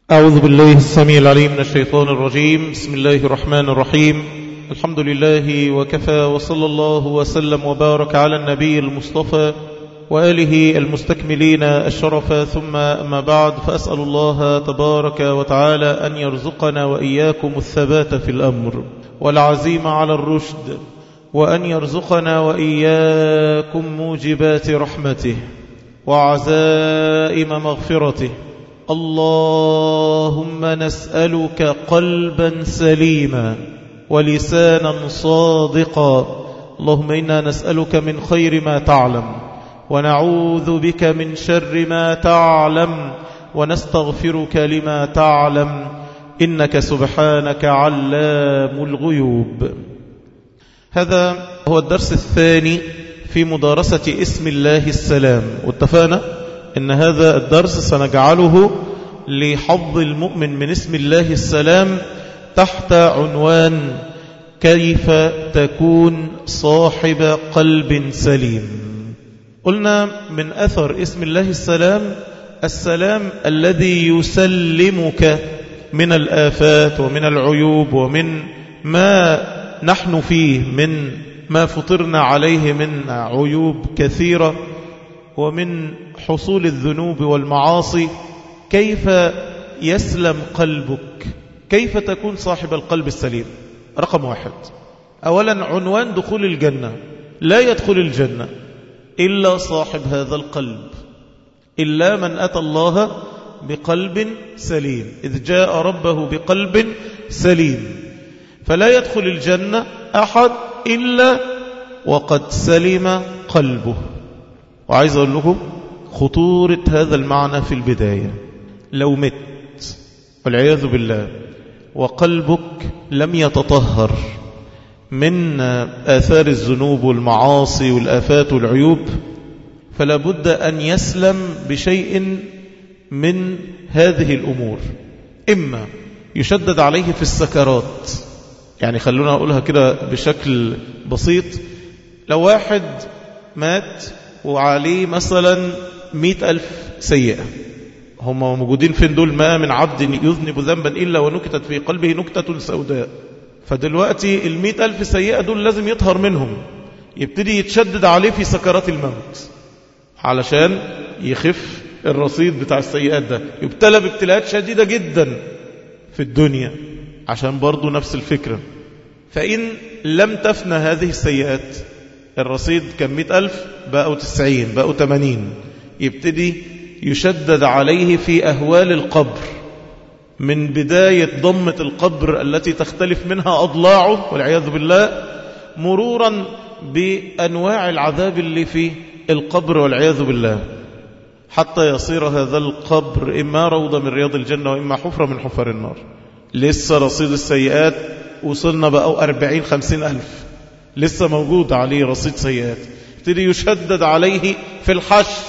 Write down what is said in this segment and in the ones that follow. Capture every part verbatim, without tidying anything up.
أعوذ بالله السميع العليم من الشيطان الرجيم. بسم الله الرحمن الرحيم. الحمد لله وكفى، وصلى الله وسلم وبارك على النبي المصطفى وآله المستكملين الشرف، ثم أما بعد، فأسأل الله تبارك وتعالى أن يرزقنا وإياكم الثبات في الأمر والعزيمة على الرشد، وأن يرزقنا وإياكم موجبات رحمته وعزائم مغفرته. اللهم نسألك قلبا سليما ولسانا صادقا. اللهم إنا نسألك من خير ما تعلم، ونعوذ بك من شر ما تعلم، ونستغفرك لما تعلم، إنك سبحانك علام الغيوب. هذا هو الدرس الثاني في مدارسة اسم الله السلام، واتفقنا إن هذا الدرس سنجعله لحظ المؤمن من اسم الله السلام تحت عنوان كيف تكون صاحب قلب سليم. قلنا من أثر اسم الله السلام السلام الذي يسلمك من الآفات ومن العيوب ومن ما نحن فيه، من ما فطرنا عليه من عيوب كثيرة ومن حصول الذنوب والمعاصي. كيف يسلم قلبك؟ كيف تكون صاحب القلب السليم؟ رقم واحد، أولا عنوان دخول الجنة: لا يدخل الجنة إلا صاحب هذا القلب، إلا من أتى الله بقلب سليم، إذ جاء ربه بقلب سليم. فلا يدخل الجنة أحد إلا وقد سلم قلبه. وعايز أقول لكم خطورة هذا المعنى في البداية. لو مت والعياذ بالله وقلبك لم يتطهر من آثار الذنوب والمعاصي والآفات والعيوب، فلا بد أن يسلم بشيء من هذه الأمور. إما يشدد عليه في السكرات، يعني خلونا أقولها كده بشكل بسيط: لو واحد مات وعليه مثلا مئة ألف سيئة، هم موجودين فين دول؟ ما من عبد يذنب ذنبا إلا ونكتت في قلبه نكتة سوداء. فدلوقتي المئة ألف سيئة دول لازم يطهر منهم، يبتدي يتشدد عليه في سكرات الموت علشان يخف الرصيد بتاع السيئات ده، يبتلى بابتلاءات شديدة جدا في الدنيا عشان برضو نفس الفكرة. فإن لم تفنى هذه السيئات، الرصيد كان مئة ألف بقوا تسعين بقوا تمانين، يبتدي يشدد عليه في أهوال القبر، من بداية ضمة القبر التي تختلف منها أضلاعه والعياذ بالله، مرورا بأنواع العذاب اللي في القبر والعياذ بالله، حتى يصير هذا القبر إما روضة من رياض الجنة وإما حفرة من حفر النار. لسه رصيد السيئات وصلنا بقوا أربعين خمسين ألف، لسه موجود عليه رصيد سيئات. يبتدي يشدد عليه في الحشر،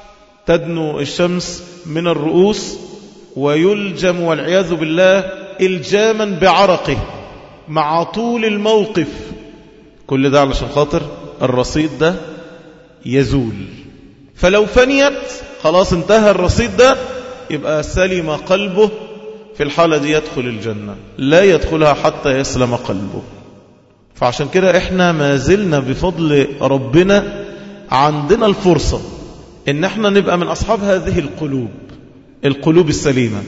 تدنو الشمس من الرؤوس ويلجم والعياذ بالله إلجاما بعرقه مع طول الموقف. كل ده علشان خاطر الرصيد ده يزول. فلو فنيت خلاص انتهى الرصيد ده، يبقى سلم قلبه. في الحالة دي يدخل الجنة، لا يدخلها حتى يسلم قلبه. فعشان كده احنا ما زلنا بفضل ربنا عندنا الفرصة ان احنا نبقى من أصحاب هذه القلوب، القلوب السليمة.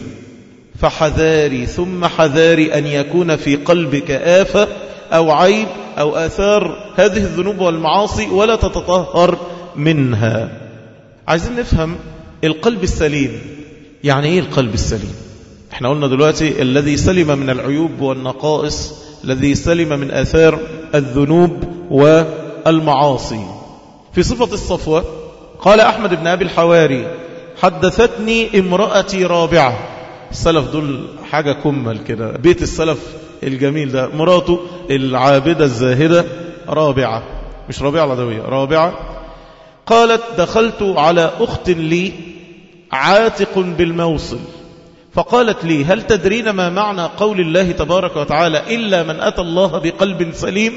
فحذاري ثم حذاري أن يكون في قلبك آفة أو عيب أو آثار هذه الذنوب والمعاصي ولا تتطهر منها. عايزين نفهم القلب السليم. يعني ايه القلب السليم؟ احنا قلنا دلوقتي الذي سلم من العيوب والنقائص، الذي سلم من آثار الذنوب والمعاصي. في صفة الصفوة قال أحمد بن أبي الحواري: حدثتني امرأتي رابعة. السلف دول حاجة كمل كده، بيت السلف الجميل ده، مراته العابدة الزاهدة رابعة، مش رابعة العدوية، رابعة. قالت: دخلت على أخت لي عاتق بالموصل، فقالت لي: هل تدرين ما معنى قول الله تبارك وتعالى إلا من أتى الله بقلب سليم؟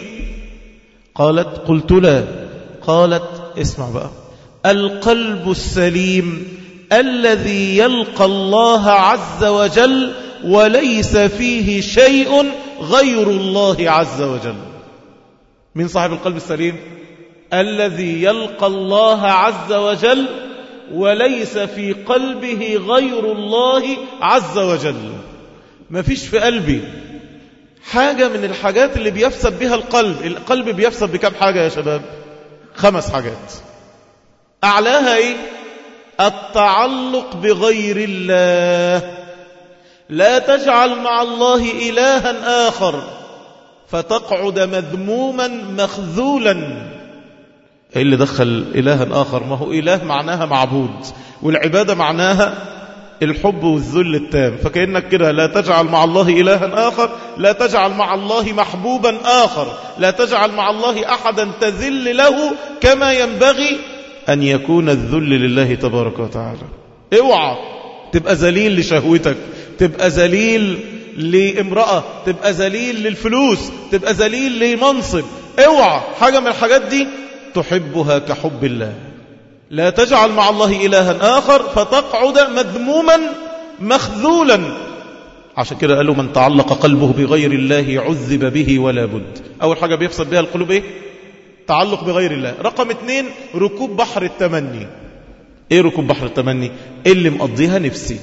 قالت: قلت لا. قالت: اسمع بقى: القلب السليم الذي يلقى الله عز وجل وليس فيه شيء غير الله عز وجل. من صاحب القلب السليم؟ الذي يلقى الله عز وجل وليس في قلبه غير الله عز وجل. ما فيش في قلبي حاجة من الحاجات اللي بيفسد بها القلب. القلب بيفسد بكم حاجة يا شباب؟ خمس حاجات. أعلاها إيه؟ التعلق بغير الله. لا تجعل مع الله إلها آخر فتقعد مذموما مخذولا. إيه اللي دخل إلها آخر؟ ما هو إله معناها معبود، والعبادة معناها الحب والذل التام. فكأنك كده لا تجعل مع الله إلها آخر، لا تجعل مع الله محبوبا آخر، لا تجعل مع الله أحدا تذل له كما ينبغي أن يكون الذل لله تبارك وتعالى. اوعى تبقى ذليل لشهوتك، تبقى ذليل لامرأة، تبقى ذليل للفلوس، تبقى ذليل لمنصب. اوعى حاجة من الحاجات دي تحبها كحب الله. لا تجعل مع الله إلها آخر فتقعد مذموما مخذولا. عشان كده قالوا من تعلق قلبه بغير الله عذب به ولا بد. أول حاجة بيفسد بها القلوب إيه؟ تعلق بغير الله. رقم اتنين ركوب بحر التمني. إيه ركوب بحر التمني؟ إيه اللي مقضيها نفسي؟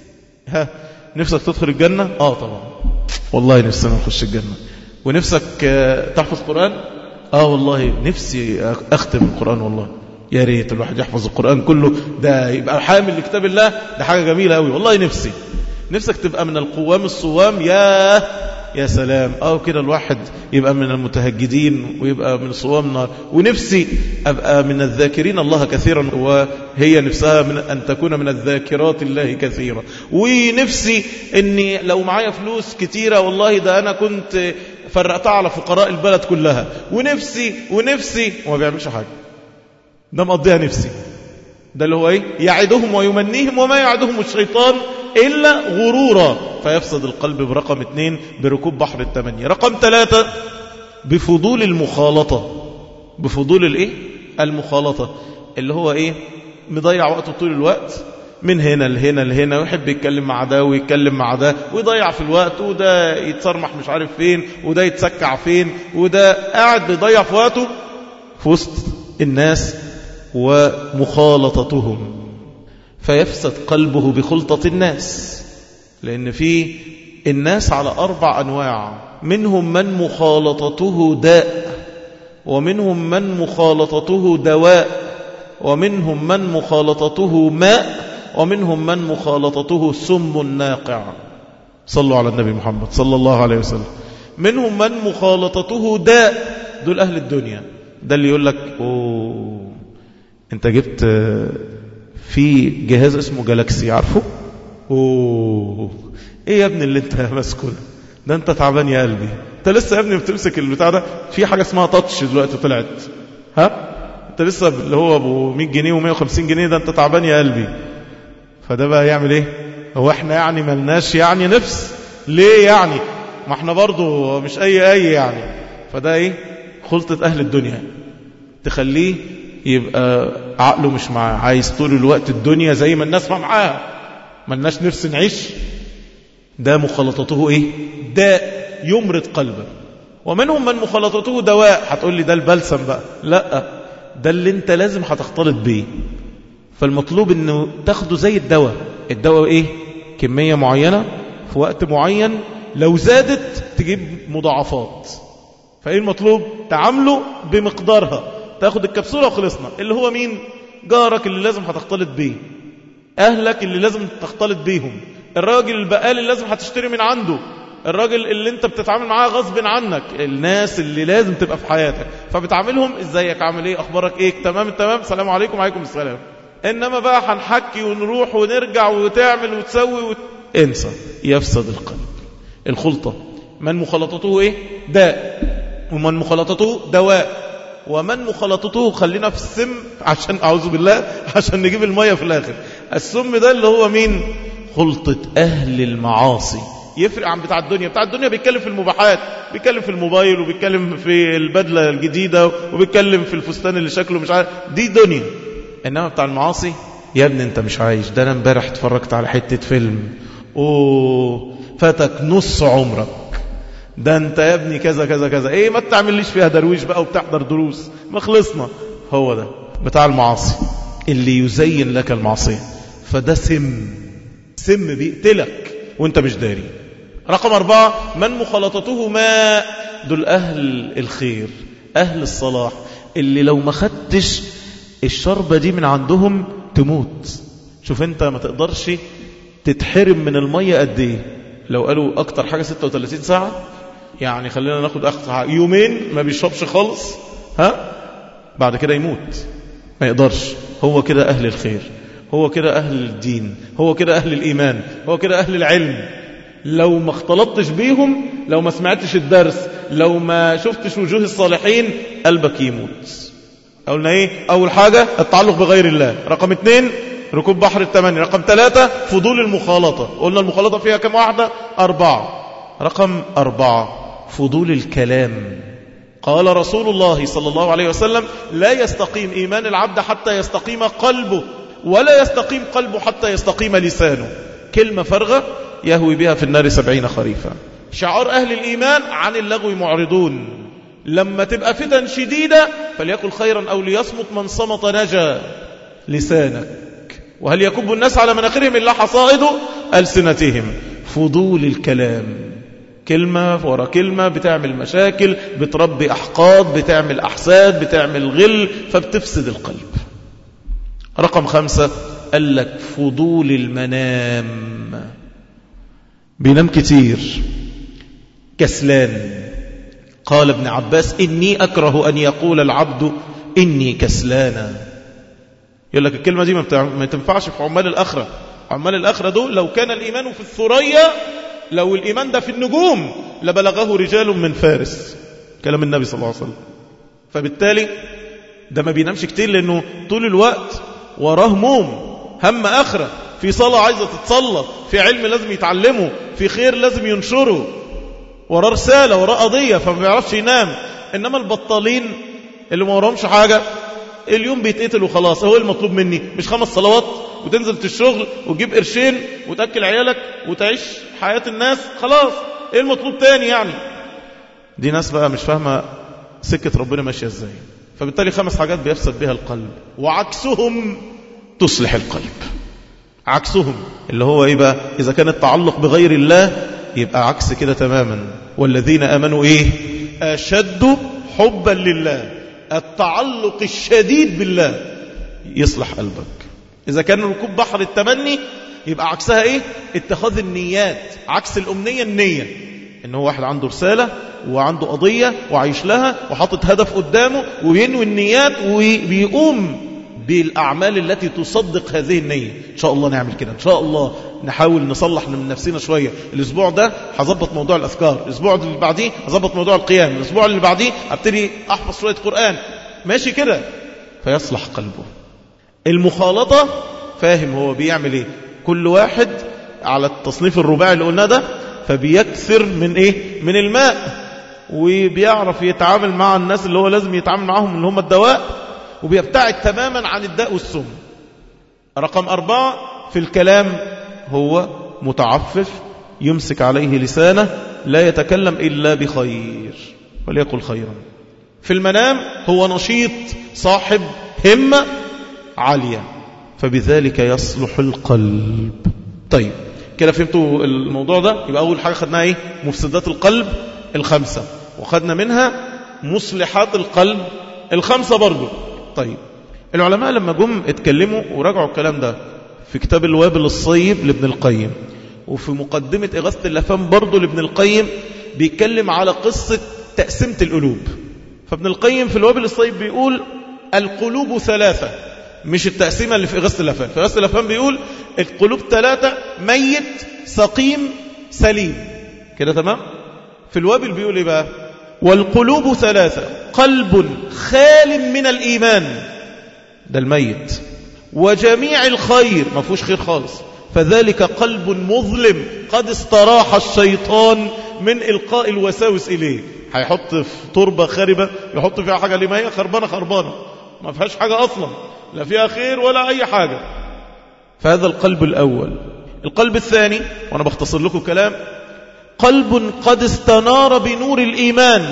ها نفسك تدخل الجنة؟ آه طبعا والله نفسنا نخش الجنة. ونفسك تحفظ قرآن؟ آه والله نفسي أختم القرآن. والله يا ريت الواحد يحفظ القرآن كله، ده يبقى حامل لكتاب الله، ده حاجة جميلة قوي والله. نفسي نفسك تبقى من القوام الصوام. يا يا سلام. أو كده الواحد يبقى من المتهجدين ويبقى من صوام نار. ونفسي أبقى من الذاكرين الله كثيرا، وهي نفسها من أن تكون من الذاكرات الله كثيرا. ونفسي أني لو معايا فلوس كتيرة والله ده أنا كنت فرقتها على فقراء البلد كلها. ونفسي ونفسي وما بيعملش حاجة. ده مقضيها نفسي. ده اللي هو ايه؟ يعدهم ويمنيهم وما يعدهم الشيطان إلا غرورا. فيفسد القلب. برقم اتنين بركوب بحر التمني. رقم ثلاثة بفضول المخالطة. بفضول الايه؟ المخالطة، اللي هو ايه؟ مضيع وقته طول الوقت من هنا لهنا لهنا، ويحب يتكلم مع ده ويتكلم مع ده ويضيع في الوقت، وده يتصرمح مش عارف فين، وده يتسكع فين، وده قاعد بيضيع في وقته في وسط الناس ومخالطتهم. فيفسد قلبه بخلطة الناس. لأن في الناس على أربع أنواع. منهم من مخالطته داء، ومنهم من مخالطته دواء، ومنهم من مخالطته ماء، ومنهم من مخالطته سم ناقع. صلوا على النبي محمد صلى الله عليه وسلم. منهم من مخالطته داء، دول أهل الدنيا. ده اللي يقول لك أوه انت جبت في جهاز اسمه جالاكسي، عارفه؟ اوه ايه يا ابني اللي انت ماسكه ده؟ انت تعبان يا قلبي. انت لسه يا ابني بتمسك البتاع ده. في حاجه اسمها تاتش دلوقتي طلعت، ها انت لسه اللي هو ابو مية جنيه ومية وخمسين جنيه ده، انت تعبان يا قلبي. فده بقى يعمل ايه؟ هو احنا يعني ملناش يعني نفس ليه يعني؟ ما احنا برضو مش اي اي يعني. فده ايه؟ خلطة اهل الدنيا تخليه يبقى عقله مش معاه، عايز طول الوقت الدنيا زي ما الناس ما معاها، ما الناس نفس نعيش. ده مخالطته ايه؟ داء يمرض قلبه. ومنهم من مخالطته دواء. هتقول لي ده البلسم بقى. لا، ده اللي انت لازم هتختلط بيه. فالمطلوب انه تاخده زي الدواء. الدواء ايه؟ كمية معينة في وقت معين، لو زادت تجيب مضاعفات. فايه المطلوب؟ تعامله بمقدارها. تاخد الكبسولة وخلصنا. اللي هو مين؟ جارك اللي لازم هتختلط بيه، اهلك اللي لازم تختلط بيهم، الراجل البقال اللي لازم هتشتري من عنده، الراجل اللي انت بتتعامل معاه غصب عنك، الناس اللي لازم تبقى في حياتك. فبتعاملهم ازيك، عامل ايه، اخبارك ايه، تمام تمام، سلام عليكم وعليكم السلام. انما بقى هنحكي ونروح ونرجع وتعمل وتسوي وت... انسى. يفسد القلب. الخلطة. من مخالطته ايه؟ داء، ومن مخالطته دواء، ومن مخالطته خلينا في السم عشان اعوذ بالله عشان نجيب المية في الاخر. السم ده اللي هو مين؟ خلطة اهل المعاصي. يفرق عن بتاع الدنيا. بتاع الدنيا بيتكلم في المباحات، بيتكلم في الموبايل، وبيتكلم في البدلة الجديدة، وبيتكلم في الفستان اللي شكله مش عارف، دي دنيا. انما بتاع المعاصي يا ابني انت مش عايش، ده انا امبارح اتفرجت على حتة فيلم، اوه فاتك نص عمرك، ده انت يا ابني كذا كذا كذا، ايه ما تعمليش فيها درويش بقى وبتحضر دروس، ما خلصنا. هو ده بتاع المعاصي اللي يزين لك المعصية، فده سم سم بيقتلك وانت مش داري. رقم أربعة، من مخالطته ماء، دول أهل الخير أهل الصلاح اللي لو ما خدتش الشربة دي من عندهم تموت. شوف انت ما تقدرش تتحرم من المية قد ايه، لو قالوا اكتر حاجة ستة وثلاثين ساعة، يعني خلينا ناخد اكتر يومين ما بيشربش خالص، ها بعد كده يموت، ما يقدرش. هو كده أهل الخير، هو كده أهل الدين، هو كده أهل الإيمان، هو كده أهل العلم. لو ما اختلطتش بيهم، لو ما سمعتش الدرس، لو ما شفتش وجوه الصالحين، قلبك يموت. قلنا ايه؟ أول حاجة التعلق بغير الله، رقم اتنين ركوب بحر التمني، رقم ثلاثة فضول المخالطة. قلنا المخالطة فيها كم واحدة؟ أربعة. رقم أربعة فضول الكلام. قال رسول الله صلى الله عليه وسلم: لا يستقيم إيمان العبد حتى يستقيم قلبه، ولا يستقيم قلبه حتى يستقيم لسانه. كلمة فرغة يهوي بها في النار سبعين خريفا. شعار أهل الإيمان: عن اللغو معرضون. لما تبقى فتن شديدة فليقل خيرا أو ليصمت، من صمت نجا. لسانك. وهل يكب الناس على مناخرهم إلا حصائد ألسنتهم. فضول الكلام، كلمة ورا كلمة بتعمل مشاكل، بتربي أحقاد، بتعمل أحساد، بتعمل غل، فبتفسد القلب. رقم خمسة قال لك فضول المنام، بينام كتير، كسلان. قال ابن عباس: إني أكره أن يقول العبد إني كسلانا. يقول لك الكلمة دي ما تنفعش في عمال الآخرة. عمال الآخرة دول لو كان الإيمان في الثريا، لو الإيمان ده في النجوم، لبلغه رجال من فارس. كلام النبي صلى الله عليه وسلم. فبالتالي ده ما بينامش كتير، لأنه طول الوقت وراه هموم، هم آخرة، في صلاة عايزة تتصلى، في علم لازم يتعلمه، في خير لازم ينشره، وراه رسالة، وراه قضية، فما بيعرفش ينام. إنما البطالين اللي ما وراهمش حاجة، اليوم بيتقتل وخلاص. هو المطلوب مني مش خمس صلوات وتنزل الشغل وتجيب قرشين وتأكل عيالك وتعيش حياة الناس، خلاص ايه المطلوب تاني يعني؟ دي ناس بقى مش فاهمة سكة ربنا ماشية ازاي. فبالتالي خمس حاجات بيفسد بها القلب، وعكسهم تصلح القلب. عكسهم اللي هو ايه بقى؟ اذا كان التعلق بغير الله يبقى عكس كده تماما. والذين امنوا ايه؟ اشد حبا لله. التعلق الشديد بالله يصلح قلبك. إذا كان ركوب بحر التمني يبقى عكسها إيه؟ اتخاذ النيات. عكس الأمنية النية، إنه واحد عنده رسالة وعنده قضية وعايش لها وحاطط هدف قدامه وينوي النيات وبيقوم بالأعمال التي تصدق هذه النية. إن شاء الله نعمل كده، إن شاء الله نحاول نصلح من نفسنا شوية. الأسبوع ده هظبط موضوع الأذكار، الأسبوع اللي بعديه هظبط موضوع القيام، الأسبوع اللي بعديه ابتدي أحفظ شوية قرآن، ماشي كده، فيصلح قلبه. المخالطة فاهم هو بيعمل إيه. كل واحد على التصنيف الرباعي اللي قلنا ده، فبيكثر من إيه؟ من الماء، وبيعرف يتعامل مع الناس اللي هو لازم يتعامل معهم اللي هم الدواء، وبيبتعد تماما عن الداء والسم. رقم أربعة في الكلام هو متعفف، يمسك عليه لسانه، لا يتكلم إلا بخير، وليقل خيرا. في المنام هو نشيط، صاحب همة عالية، فبذلك يصلح القلب. طيب كده فهمتوا الموضوع ده؟ يبقى أول حاجة خدناها إيه؟ مفسدات القلب الخمسة، وخدنا منها مصلحات القلب الخمسة برضو. طيب العلماء لما جم اتكلموا وراجعوا الكلام ده في كتاب الوابل الصيب لابن القيم، وفي مقدمة إغاثة اللفام برضو لابن القيم، بيتكلم على قصة تقسيمة القلوب. فابن القيم في الوابل الصيب بيقول القلوب ثلاثة، مش التقسيمة اللي في إغاثة اللفام. في إغاثة اللفام بيقول القلوب ثلاثة: ميت، سقيم، سليم. كده تمام؟ في الوابل بيقول إيه بقى؟ والقلوب ثلاثة: قلب خال من الإيمان، ده الميت، وجميع الخير، ما فيهوش خير خالص، فذلك قلب مظلم قد استراح الشيطان من إلقاء الوساوس إليه. هيحط في تربة خاربة يحط فيها حاجة، لما هي خربانة خربانة ما فيهاش حاجة أصلا، لا فيها خير ولا أي حاجة. فهذا القلب الأول. القلب الثاني، وأنا بختصر لكم كلام، قلب قد استنار بنور الإيمان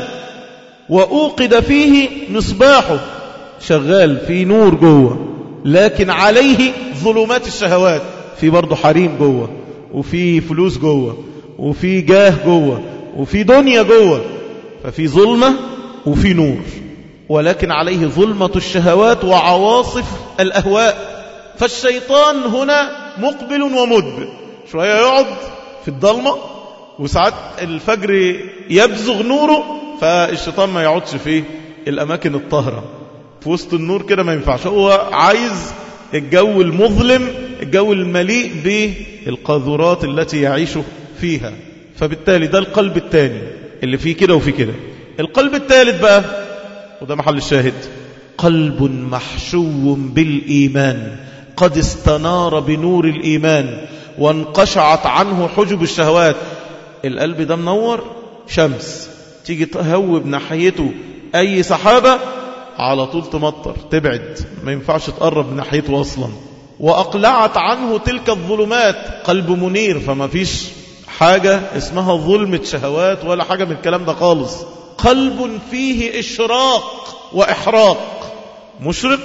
وأوقد فيه مصباحه، شغال في نور جوه، لكن عليه ظلمات الشهوات، في برضه حريم جوه، وفي فلوس جوه، وفي جاه جوه، وفي دنيا جوه، ففي ظلمة وفي نور، ولكن عليه ظلمة الشهوات وعواصف الأهواء. فالشيطان هنا مقبل ومدبر، شوية يقعد في الضلمة، وساعات الفجر يبزغ نوره، فالشيطان ما يقعدش في الأماكن الطاهرة، في وسط النور كده ما ينفعش، هو عايز الجو المظلم، الجو المليء بالقاذورات التي يعيش فيها. فبالتالي ده القلب الثاني اللي فيه كده وفيه كده. القلب الثالث بقى، وده محل الشاهد، قلب محشو بالإيمان قد استنار بنور الإيمان وانقشعت عنه حجب الشهوات. القلب ده منور شمس، تيجي تهوب ناحيته أي سحابة على طول تمطر، تبعد، ما ينفعش تقرب من ناحيته أصلا. وأقلعت عنه تلك الظلمات، قلب منير، فما فيش حاجة اسمها ظلمة شهوات ولا حاجة من الكلام ده خالص. قلب فيه إشراق وإحراق، مشرق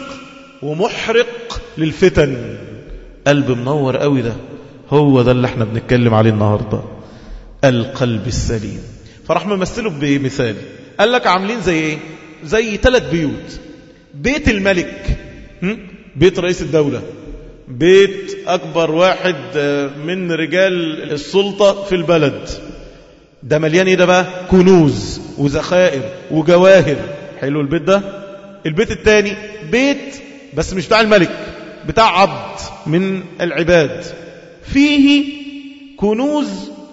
ومحرق للفتن، قلب منور قوي. ده هو ده اللي احنا بنتكلم عليه النهاردة، القلب السليم. فرح ممثله بمثال، قال لك عاملين زي ايه؟ زي ثلاث بيوت. بيت الملك، بيت رئيس الدولة، بيت أكبر واحد من رجال السلطة في البلد، ده مليان ايه ده بقى؟ كنوز وذخائر وجواهر. حلو البيت ده. البيت الثاني بيت بس مش بتاع الملك، بتاع عبد من العباد، فيه كنوز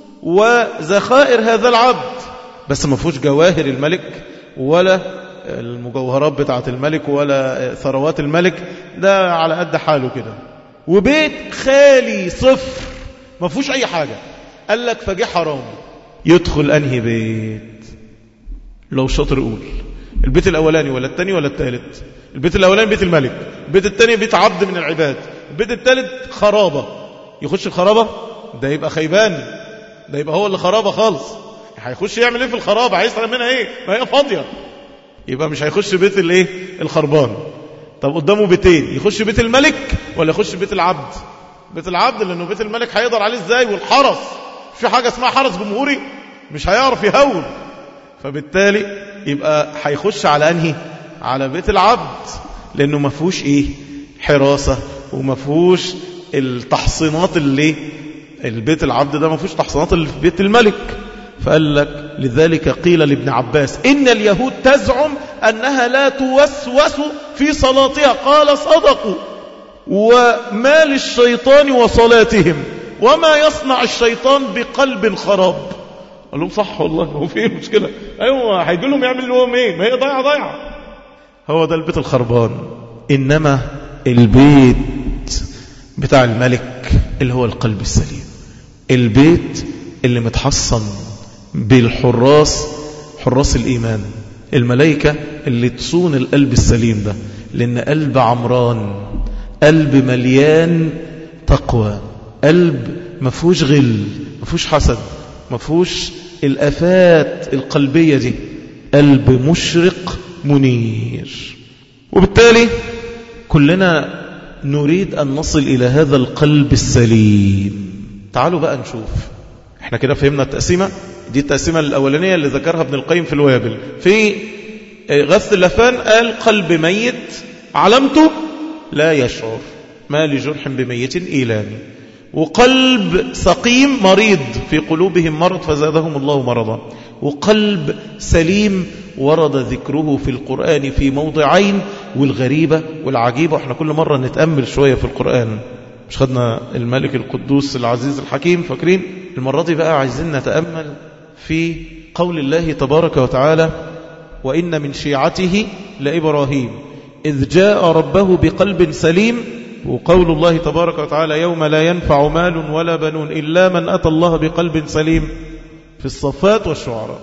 وذخائر هذا العبد، بس ما فيهوش جواهر الملك ولا المجوهرات بتاعة الملك ولا ثروات الملك، ده على قد حاله كده. وبيت خالي صفر ما فيهوش أي حاجة. قال لك فجي حرام، يدخل أنهي بيت؟ لو شاطر يقول البيت الأولاني ولا الثاني ولا الثالث؟ البيت الأولاني بيت الملك، البيت الثاني بيت عبد من العباد، البيت الثالث خرابة. يخش الخرابة ده يبقى خيبان، ده يبقى هو اللي خرابة خالص. هيخش يعمل ايه في الخرابة؟ هيسرق منها ايه؟ ما هي فاضية. يبقى مش هيخش بيت الايه؟ الخربان. طب قدامه بيتين، يخش بيت الملك ولا يخش بيت العبد؟ بيت العبد، لانه بيت الملك هيقدر عليه ازاي؟ والحرس، في حاجة اسمها حرس جمهوري، مش هيعرف يهوب. فبالتالي يبقى هيخش على انهي؟ على بيت العبد، لانه ما فيهوش ايه؟ حراسة، وما فيهوش التحصينات اللي البيت العبد ده ما فيهوش تحصينات اللي في بيت الملك. فقال لك لذلك قيل لابن عباس إن اليهود تزعم أنها لا توسوس في صلاتها، قال صدقوا، وما للشيطان وصلاتهم وما يصنع الشيطان بقلب خراب. قال لهم صح والله، هو في المشكلة؟ أيوة، هيجي لهم يعمل لهم ايه؟ ما هي ضيعة ضيعة. هو ده البيت الخربان. إنما البيت بتاع الملك اللي هو القلب السليم، البيت اللي متحصن بالحراس، حراس الإيمان، الملائكة اللي تصون القلب السليم ده، لأن قلب عمران، قلب مليان تقوى، قلب مفهوش غل، مفهوش حسد، مفهوش الآفات القلبية دي، قلب مشرق منير. وبالتالي كلنا نريد أن نصل إلى هذا القلب السليم. تعالوا بقى نشوف، احنا كده فهمنا التقسيمة دي، التقسيمة الأولانية اللي ذكرها ابن القيم في الوابل. في غث اللفان قال قلب ميت علمته لا يشعر، ما لجرح بميت إيلامي. وقلب سقيم مريض، في قلوبهم مرض فزادهم الله مرضا. وقلب سليم ورد ذكره في القرآن في موضعين، والغريبة والعجيبة، احنا كل مرة نتأمل شوية في القرآن. مش خدنا الملك القدوس العزيز الحكيم، فاكرين؟ المرة دي بقى عايزين نتأمل في قول الله تبارك وتعالى وإن من شيعته لإبراهيم إذ جاء ربه بقلب سليم. وقول الله تبارك وتعالى يوم لا ينفع مال ولا بنون إلا من أتى الله بقلب سليم في الصفات والشعراء.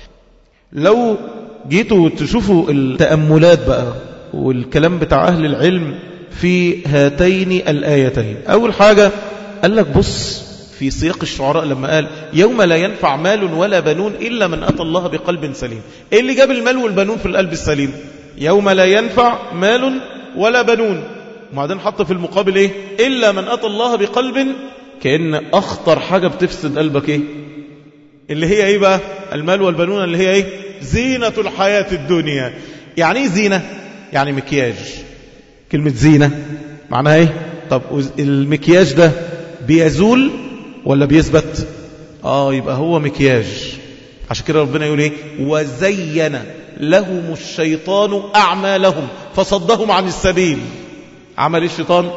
لو جيتوا تشوفوا التأملات بقى والكلام بتاع أهل العلم في هاتين الآيتين. أول حاجة قال لك بص في سياق الشعراء لما قال يوم لا ينفع مال ولا بنون إلا من أتى الله بقلب سليم. إيه اللي جاب المال والبنون في القلب السليم؟ يوم لا ينفع مال ولا بنون، وبعدين حط في المقابل إيه؟ إلا من أتى الله بقلب، كأن أخطر حاجة بتفسد قلبك إيه؟ اللي هي إيه بقى؟ المال والبنون اللي هي إيه؟ زينة الحياة الدنيا. يعني إيه زينة؟ يعني مكياج. كلمة زينة معناها إيه؟ طب المكياج ده بيزول ولا بيثبت؟ آه يبقى هو مكياج. عشان كده ربنا يقول إيه؟ وزين لهم الشيطان أعمالهم فصدهم عن السبيل. عمل الشيطان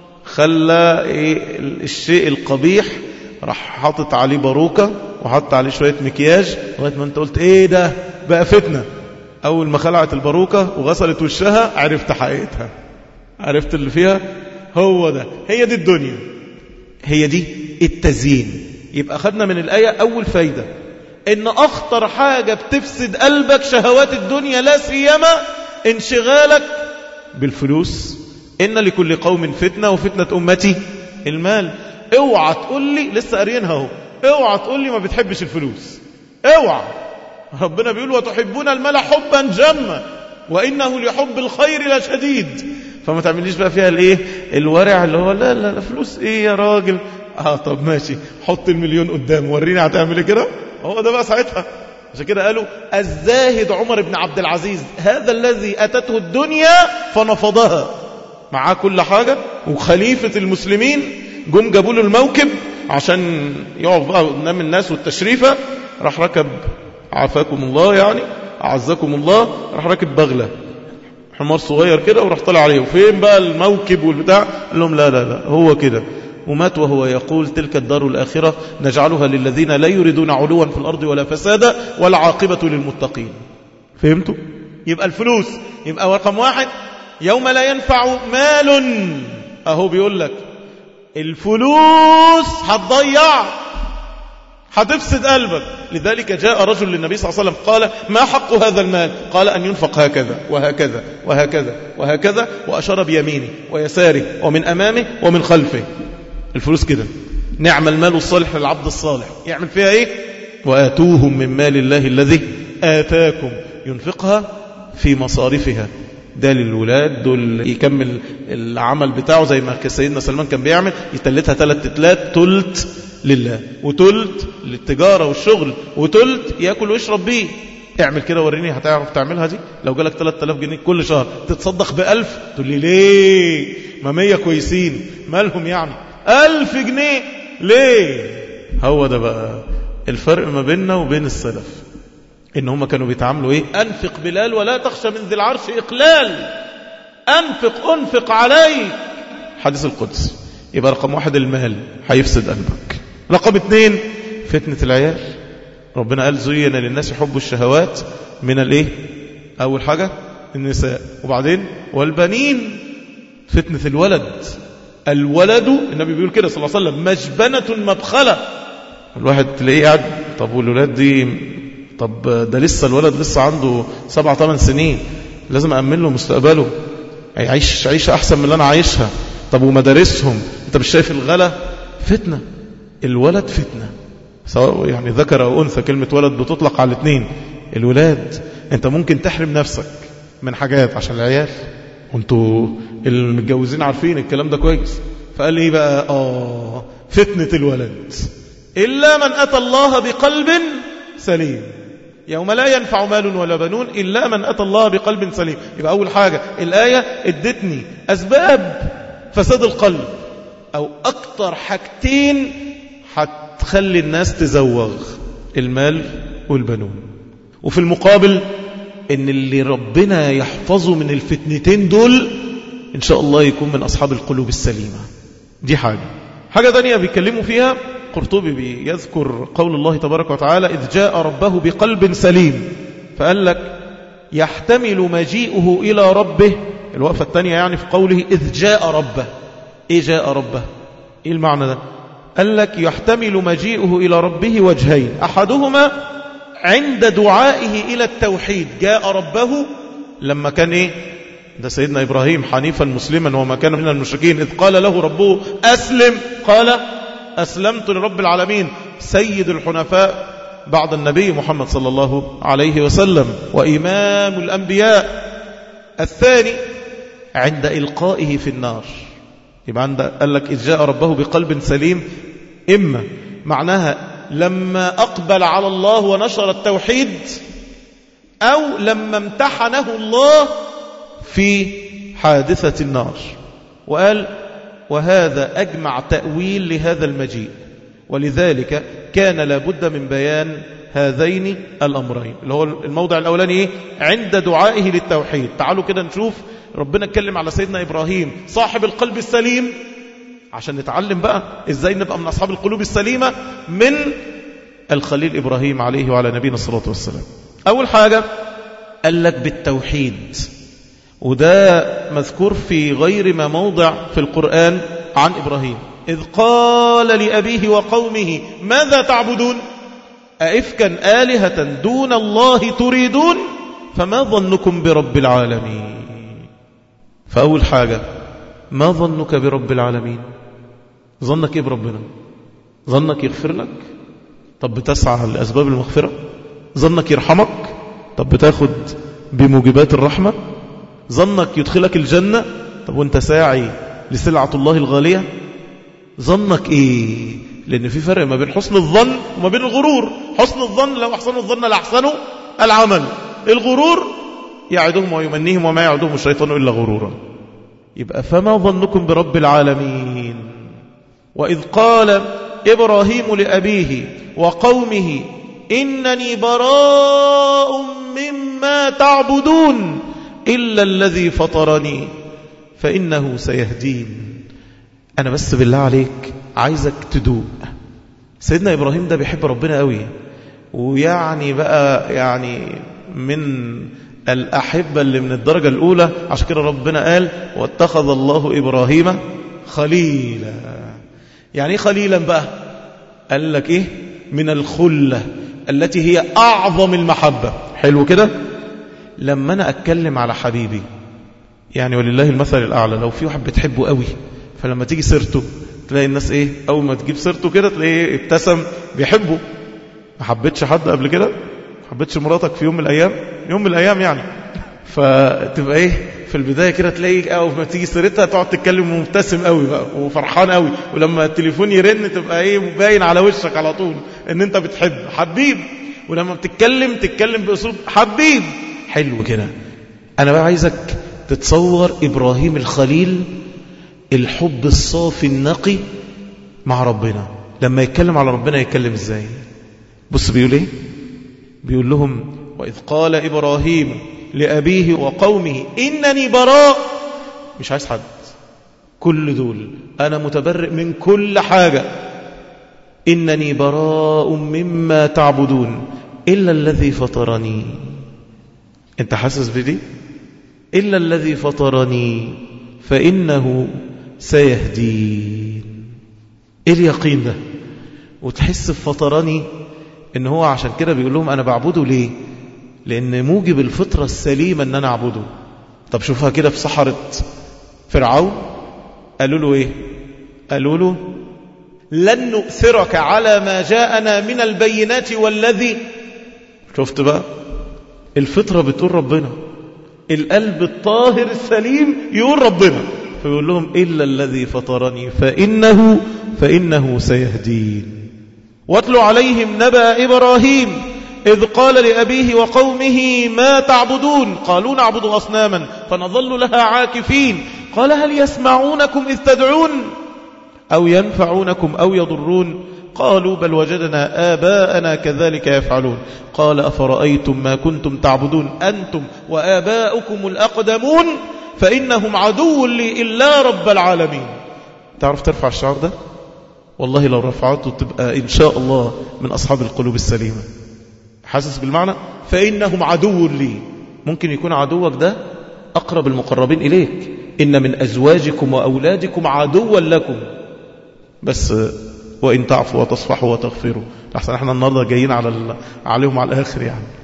خلى إيه الشيء القبيح، راح حاطط عليه باروكة وحط عليه شوية مكياج لغاية ما انت قلت ايه ده بقى فتنة. اول ما خلعت الباروكة وغسلت وشها عرفت حقيقتها، عرفت اللي فيها. هو ده، هي دي الدنيا، هي دي التزيين. يبقى خدنا من الآية أول فايدة ان اخطر حاجة بتفسد قلبك شهوات الدنيا، لا سيما انشغالك بالفلوس. إن لكل قوم فتنة وفتنة أمتي المال. اوعى تقول لي، لسه قارينها اهو، اوعى تقول لي ما بتحبش الفلوس، اوعى. ربنا بيقول وتحبون المال حبا جما وإنه لحب الخير لشديد. فما تعمليش بقى فيها الايه الورع اللي هو لا لا لا فلوس ايه يا راجل. اه طب ماشي، حط المليون قدام وريني هتعمل ايه كده. هو ده بقى ساعتها. عشان كده قالوا الزاهد عمر بن عبد العزيز هذا الذي أتته الدنيا فنفضها. معاه كل حاجة وخليفة المسلمين، جم جابوا له الموكب عشان يقف بقى قدام الناس والتشريفة، راح ركب عافاكم الله يعني أعزكم الله، راح ركب بغلة حمار صغير كده وراح طلع عليه. وفين بقى الموكب والبتاع؟ قال لهم لا لا لا هو كده. ومات وهو يقول تلك الدار الآخرة نجعلها للذين لا يريدون علوا في الأرض ولا فسادا والعاقبة للمتقين. فهمتوا؟ يبقى الفلوس يبقى رقم واحد. يوم لا ينفع مال، اهو بيقول لك الفلوس هتضيع، هتفسد قلبك. لذلك جاء رجل للنبي صلى الله عليه وسلم قال ما حق هذا المال؟ قال أن ينفق هكذا وهكذا وهكذا وهكذا، وأشار بيمينه ويساره ومن أمامه ومن خلفه. الفلوس كده، نعم المال الصالح للعبد الصالح. يعمل فيها ايه؟ وآتوهم من مال الله الذي آتاكم، ينفقها في مصارفها. ده للولاد دول يكمل العمل بتاعه زي ما سيدنا سلمان كان بيعمل، يتلتها ثلاث تتلات، تلت لله وتلت للتجارة والشغل وتلت يأكل ويشرب بيه. اعمل كده وريني هتعرف تعملها دي. لو جالك ثلاثة آلاف جنيه كل شهر تتصدق بألف، تقول لي ليه ما مية كويسين مالهم يعني ألف جنيه ليه؟ هو ده بقى الفرق ما بيننا وبين السلف، إن هم كانوا بيتعاملوا إيه؟ أنفق بلال ولا تخشى من ذي العرش إقلال، أنفق أنفق عليك. حديث القدس. يبقى رقم واحد المال هيفسد قلبك. رقم اثنين فتنة العيال. ربنا قال زين للناس حب الشهوات من الإيه؟ أول حاجة النساء، وبعدين والبنين. فتنة الولد. الولد النبي بيقول كده صلى الله عليه وسلم مجبنة مبخلة. الواحد تلاقيه قاعد طب والولاد دي، طب ده لسه الولد لسه عنده سبع ثمان سنين، لازم أأمن له مستقبله، يعيش عيشة أحسن من اللي أنا عايشها. طب ومدارسهم أنت مش شايف الغلا؟ فتنة. الولد فتنة، سواء يعني ذكر أو أنثى. كلمة ولد بتطلق على الاثنين. الولاد أنت ممكن تحرم نفسك من حاجات عشان العيال، وانتوا المتجوزين عارفين الكلام ده كويس. فقال لي بقى آه فتنة الولد إلا من أتى الله بقلب سليم. يوم لا ينفع مال ولا بنون إلا من أتى الله بقلب سليم. يبقى أول حاجة الآية ادتني أسباب فساد القلب، أو أكتر حاجتين هتخلي الناس تزوغ: المال والبنون. وفي المقابل إن اللي ربنا يحفظه من الفتنتين دول إن شاء الله يكون من أصحاب القلوب السليمة. دي حاجة. حاجة تانية بيتكلموا فيها قرطبي بيذكر قول الله تبارك وتعالى إذ جاء ربه بقلب سليم، فقال لك يحتمل مجيئه إلى ربه. الوقفة الثانية يعني في قوله إذ جاء ربه. إيه جاء ربه؟ إيه المعنى ده؟ قال لك يحتمل مجيئه إلى ربه وجهين، أحدهما عند دعائه إلى التوحيد. جاء ربه لما كان إيه؟ ده سيدنا إبراهيم حنيفا مسلما وما كان من المشركين، إذ قال له ربه أسلم قال أسلمت لرب العالمين، سيد الحنفاء بعد النبي محمد صلى الله عليه وسلم وإمام الأنبياء. الثاني عند إلقائه في النار، يبقى عند قال لك إذ جاء ربه بقلب سليم، إما معناها لما أقبل على الله ونشر التوحيد، أو لما امتحنه الله في حادثة النار. وقال وهذا أجمع تأويل لهذا المجيء، ولذلك كان لابد من بيان هذين الأمرين، اللي هو الموضع الأولاني إيه؟ عند دعائه للتوحيد. تعالوا كده نشوف ربنا اتكلم على سيدنا إبراهيم صاحب القلب السليم، عشان نتعلم بقى إزاي نبقى من أصحاب القلوب السليمة من الخليل إبراهيم عليه وعلى نبينا الصلاة والسلام. أول حاجة قال لك بالتوحيد، وده مذكور في غير ما موضع في القرآن عن إبراهيم. إذ قال لأبيه وقومه ماذا تعبدون أئفكا آلهة دون الله تريدون فما ظنكم برب العالمين. فأول حاجة ما ظنك برب العالمين؟ ظنك إيه بربنا؟ ظنك يغفر لك؟ طب بتسعى لأسباب المغفرة؟ ظنك يرحمك؟ طب بتاخد بموجبات الرحمة؟ ظنك يدخلك الجنة؟ طب وانت ساعي لسلعة الله الغالية؟ ظنك ايه؟ لأن في فرق ما بين حسن الظن وما بين الغرور. حسن الظن لو أحسنوا الظن لأحسنوا العمل، الغرور يعدهم ويمنيهم وما يعدهم الشيطان إلا غرورا. يبقى فما ظنكم برب العالمين. وإذ قال إبراهيم لأبيه وقومه إنني براء مما تعبدون إلا الذي فطرني فإنه سيهدين. أنا بس بالله عليك عايزك تدوق سيدنا إبراهيم ده بيحب ربنا قوي، ويعني بقى يعني من الأحبة اللي من الدرجة الأولى. عشان كده ربنا قال واتخذ الله إبراهيم خليلا. يعني خليلا بقى قال لك إيه؟ من الخلة التي هي أعظم المحبة. حلو كده. لما أنا أتكلم على حبيبي يعني ولله المثل الأعلى، لو في واحد بتحبه قوي فلما تيجي سيرته تلاقي الناس إيه؟ أول ما تجيب سيرته كده تلاقيه ابتسم بيحبه. ما حبيتش حد قبل كده؟ ما حبيتش مراتك في يوم من الأيام؟ يوم من الأيام يعني. فتبقى إيه في البداية كده تلاقي أول ما تيجي سيرتها تقعد تتكلم ومبتسم قوي بقى وفرحان قوي، ولما التليفون يرن تبقى إيه باين على وشك على طول إن أنت بتحب حبيب، ولما بتتكلم تتكلم بأسلوب حبيب. حلو كده. أنا بقى عايزك تتصور إبراهيم الخليل الحب الصافي النقي مع ربنا، لما يتكلم على ربنا يتكلم إزاي؟ بص بيقول إيه؟ بيقول لهم وإذ قال إبراهيم لأبيه وقومه إنني براء، مش عايز حد، كل دول أنا متبرئ من كل حاجة، إنني براء مما تعبدون إلا الذي فطرني. أنت حاسس بدي؟ إلا الذي فطرني فإنه سيهدين. إيه اليقين ده؟ وتحس بفطرني إن هو عشان كده بيقول لهم أنا بعبده ليه؟ لأن موجب الفطرة السليمة أن أنا أعبده. طب شوفها كده في سحرة فرعون قالوا له إيه؟ قالوا له لن نؤثرك على ما جاءنا من البينات والذي. شفت بقى الفطرة بتقول ربنا، القلب الطاهر السليم يقول ربنا، فيقول لهم إلا الذي فطرني فإنه فإنه سيهدين. واتل عليهم نبأ إبراهيم إذ قال لأبيه وقومه ما تعبدون قالوا نعبد أصناما فنظل لها عاكفين قال هل يسمعونكم إذ تدعون أو ينفعونكم أو يضرون قالوا بل وجدنا آباءنا كذلك يفعلون قال أفرأيتم ما كنتم تعبدون أنتم وآباؤكم الأقدمون فإنهم عدو لي إلا رب العالمين. تعرف ترفع الشعار ده؟ والله لو رفعته تبقى إن شاء الله من أصحاب القلوب السليمة. حاسس بالمعنى؟ فإنهم عدو لي. ممكن يكون عدوك ده أقرب المقربين إليك، إن من أزواجكم وأولادكم عدوا لكم، بس وإن تعفوا وتصفحوا وتغفروا. لحسن احنا النهاردة جايين على ال... عليهم على الآخر يعني.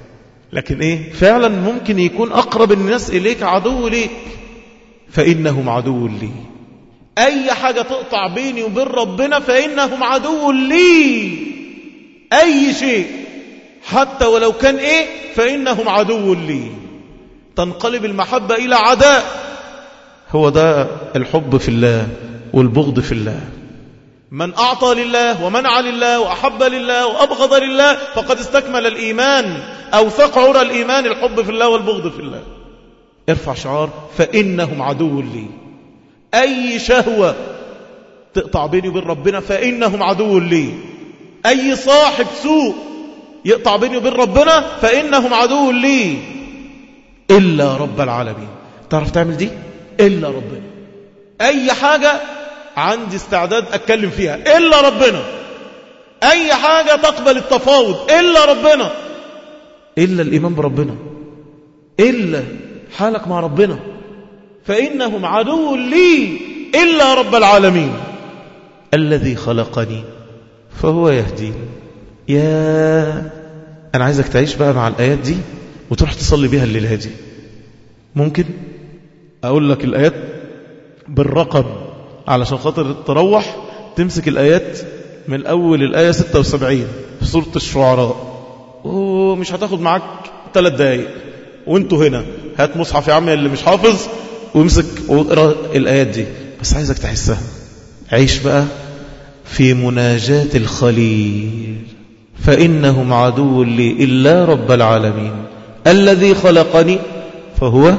لكن ايه فعلا ممكن يكون اقرب الناس اليك عدو ليك. فانهم عدو لي، اي حاجة تقطع بيني وبين ربنا فانهم عدو لي. اي شيء حتى ولو كان ايه فانهم عدو لي. تنقلب المحبة الى عداء. هو ده الحب في الله والبغض في الله. من أعطى لله ومنع لله وأحب لله وأبغض لله فقد استكمل الإيمان. أوثق عرى الإيمان الحب في الله والبغض في الله. ارفع شعار فإنهم عدو لي. أي شهوة تقطع بيني وبين ربنا فإنهم عدو لي. أي صاحب سوء يقطع بيني وبين ربنا فإنهم عدو لي إلا رب العالمين. تعرف تعمل دي؟ إلا ربنا. أي حاجة عندي استعداد أتكلم فيها إلا ربنا. أي حاجة تقبل التفاوض إلا ربنا. إلا الإيمان بربنا، إلا حالك مع ربنا. فإنهم عدو لي إلا رب العالمين الذي خلقني فهو يهديني. يا أنا عايزك تعيش بقى مع الآيات دي وتروح تصلي بيها الليلة دي. ممكن أقول لك الآيات بالرقم علشان خاطر تروح تمسك الآيات من أول الآية ستة وسبعين في سورة الشعراء، ومش هتاخد معاك ثلاث دقايق. وانتوا هنا هات مصحف يا عمي اللي مش حافظ وامسك واقرأ الآيات دي. بس عايزك تحسها. عيش بقى في مناجاة الخليل. فإنهم عدو لي إلا رب العالمين الذي خلقني فهو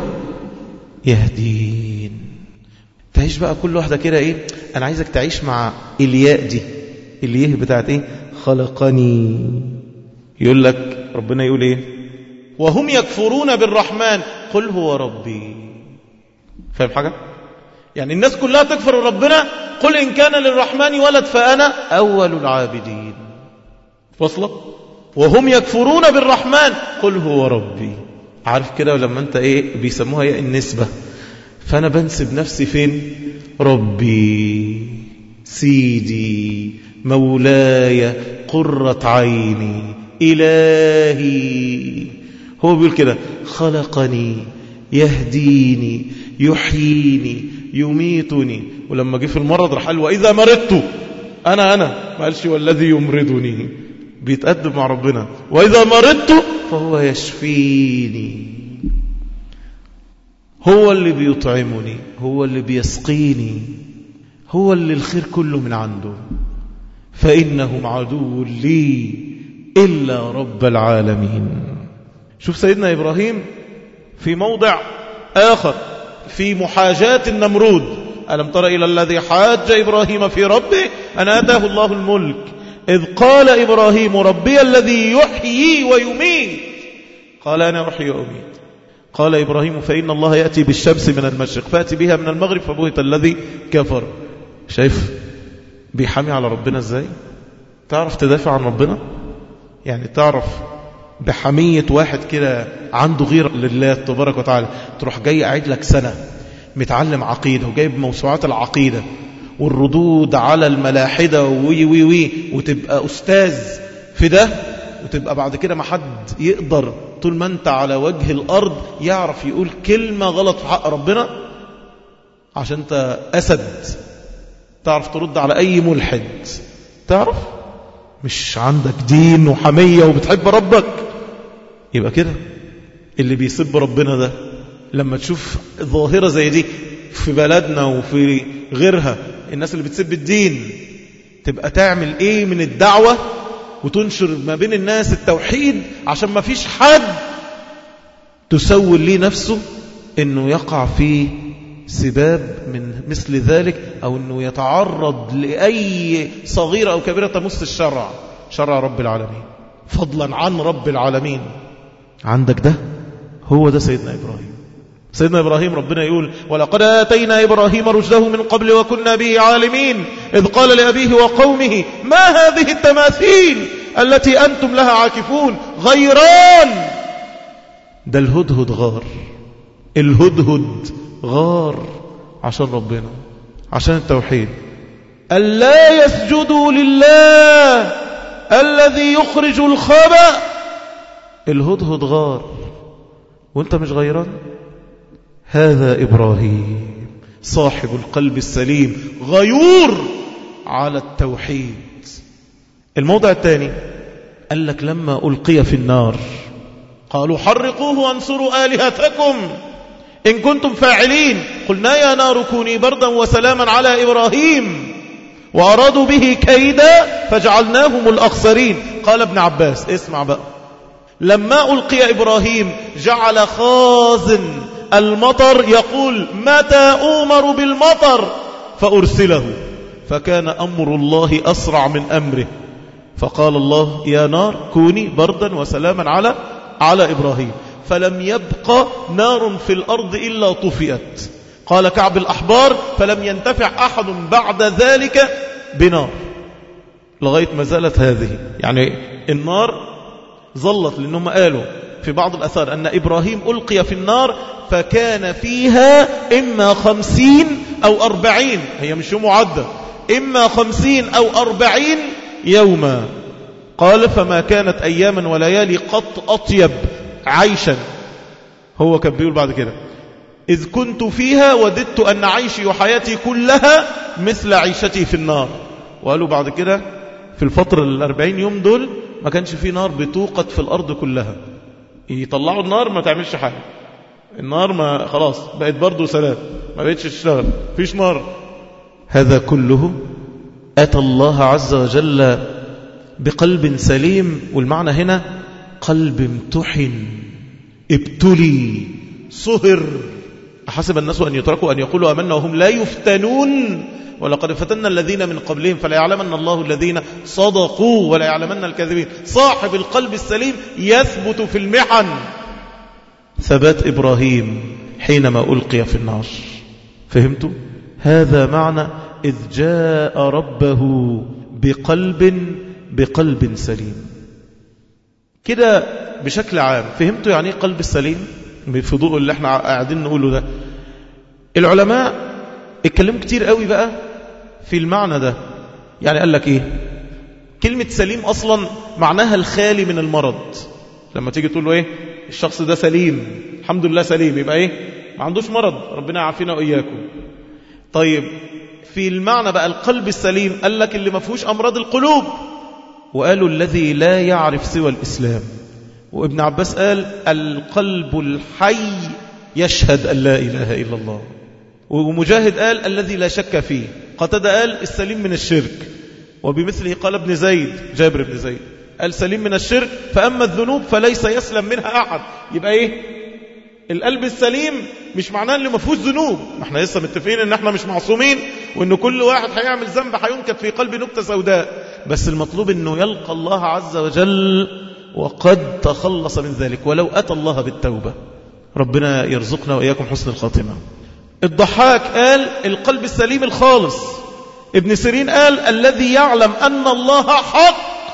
يهدين. تعيش بقى كل واحدة كده ايه. انا عايزك تعيش مع الياء دي، الياء بتاعت ايه خلقني. يقول لك ربنا يقول ايه وهم يكفرون بالرحمن قل هو ربي. فاهم حاجة؟ يعني الناس كلها تكفر ربنا. قل إن كان للرحمن ولد فأنا أول العابدين. وصلت؟ وهم يكفرون بالرحمن قل هو ربي. عارف كده لما انت ايه بيسموها ياء النسبة. فأنا بنسب نفسي فين؟ ربي، سيدي، مولاي، قرة عيني، إلهي. هو بيقول كده خلقني، يهديني، يحييني، يميتني. ولما جه في المرض راح قال وإذا مرضت أنا أنا ما قالش والذي يمرضني. بيتقدم مع ربنا. وإذا مرضت فهو يشفيني. هو اللي بيطعمني، هو اللي بيسقيني، هو اللي الخير كله من عنده. فإنهم عدو لي إلا رب العالمين. شوف سيدنا إبراهيم في موضع آخر في محاجاة النمرود. ألم تر إلى الذي حاج إبراهيم في ربه أن آتاه الله الملك إذ قال إبراهيم ربي الذي يحيي ويميت قال أنا أحيي وأميت. قال إبراهيم فإن الله يأتي بالشمس من المشرق فأتي بها من المغرب فبهت الذي كفر. شايف بيحامي على ربنا ازاي؟ تعرف تدافع عن ربنا؟ يعني تعرف بحمية واحد كده عنده غير لله تبارك وتعالى تروح جاي قاعد لك سنة متعلم عقيدة وجايب موسوعات العقيدة والردود على الملاحدة وي وي وي وتبقى أستاذ في ده، وتبقى بعد كده ما حد يقدر طول ما انت على وجه الأرض يعرف يقول كلمة غلط في حق ربنا عشان انت أسد تعرف ترد على أي ملحد. تعرف مش عندك دين وحمية وبتحب ربك. يبقى كده اللي بيسب ربنا ده لما تشوف ظاهرة زي دي في بلدنا وفي غيرها الناس اللي بتسب الدين تبقى تعمل ايه من الدعوة وتنشر ما بين الناس التوحيد عشان ما فيش حد تسول ليه نفسه انه يقع في سباب من مثل ذلك او انه يتعرض لأي صغيرة او كبيرة تمس الشرع شرع رب العالمين فضلا عن رب العالمين. عندك ده هو ده سيدنا إبراهيم. سيدنا إبراهيم ربنا يقول ولقد آتينا إبراهيم رشده من قبل وكنا به عالمين إذ قال لأبيه وقومه ما هذه التماثيل التي أنتم لها عاكفون غيران. ده الهدهد غار. الهدهد غار عشان ربنا عشان التوحيد. ألا يسجدوا لله الذي يخرج الخبأ. الهدهد غار وانت مش غيران. هذا إبراهيم صاحب القلب السليم غيور على التوحيد. الموضع الثاني قال لك لما ألقي في النار قالوا حرقوه وانصروا آلهتكم إن كنتم فاعلين قلنا يا نار كوني بردا وسلاما على إبراهيم وأرادوا به كيدا فجعلناهم الأخسرين. قال ابن عباس اسمع بقى، لما ألقي إبراهيم جعل خازن المطر يقول متى أؤمر بالمطر فأرسله، فكان أمر الله أسرع من أمره، فقال الله يا نار كوني بردا وسلاما على على إبراهيم، فلم يبق نار في الأرض إلا طفئت. قال كعب الأحبار فلم ينتفع أحد بعد ذلك بنار لغاية ما زالت هذه. يعني النار ظلت، لأنهم قالوا في بعض الأثار أن إبراهيم ألقي في النار فكان فيها إما خمسين أو أربعين، هي مش يوم معدة، إما خمسين أو أربعين يوما. قال فما كانت أياما وليالي قط أطيب عيشا. هو كان بيقول بعد كده إذ كنت فيها وددت أن عيشي وحياتي كلها مثل عيشتي في النار. وقالوا بعد كده في الفترة الأربعين يوم دول ما كانش في نار بتوقد في الأرض كلها، يطلعوا النار ما تعملش حاجة، النار ما خلاص بقت برضو سلام، ما بقتش تشتغل، فيش نار. هذا كله أتى الله عز وجل بقلب سليم، والمعنى هنا قلب امتحن ابتلي صهر. أحسب الناس أن يتركوا أن يقولوا آمنا وهم لا يفتنون ولقد فتنا الذين من قبلهم فلا يعلمن الله الذين صدقوا ولا يعلمن الكاذبين. صاحب القلب السليم يثبت في المحن ثبات إبراهيم حينما ألقي في النار. فهمتوا؟ هذا معنى إذ جاء ربه بقلب بقلب سليم. كده بشكل عام فهمتوا يعني قلب السليم في ضوء اللي احنا قاعدين نقوله ده؟ العلماء اتكلموا كتير قوي بقى في المعنى ده. يعني قال لك ايه؟ كلمة سليم اصلا معناها الخالي من المرض. لما تيجي تقول له ايه الشخص ده سليم، الحمد لله سليم، يبقى ايه؟ ما عندوش مرض، ربنا يعافينا واياكم. طيب في المعنى بقى القلب السليم قال لك اللي ما فيهوش امراض القلوب، وقالوا الذي لا يعرف سوى الاسلام. وابن عباس قال القلب الحي يشهد أن لا إله إلا الله. ومجاهد قال الذي لا شك فيه. قتادة قال السليم من الشرك. وبمثله قال ابن زيد جابر بن زيد قال سليم من الشرك، فأما الذنوب فليس يسلم منها أحد. يبقى إيه؟ القلب السليم مش معناه اللي ما فيهوش ذنوب، ما احنا لسه متفقين ان احنا مش معصومين وان كل واحد هيعمل ذنب هينكت في قلبه نكتة سوداء، بس المطلوب انه يلقى الله عز وجل وقد تخلص من ذلك ولو أتى الله بالتوبة. ربنا يرزقنا وإياكم حسن الخاتمة. الضحاك قال القلب السليم الخالص. ابن سيرين قال الذي يعلم أن الله حق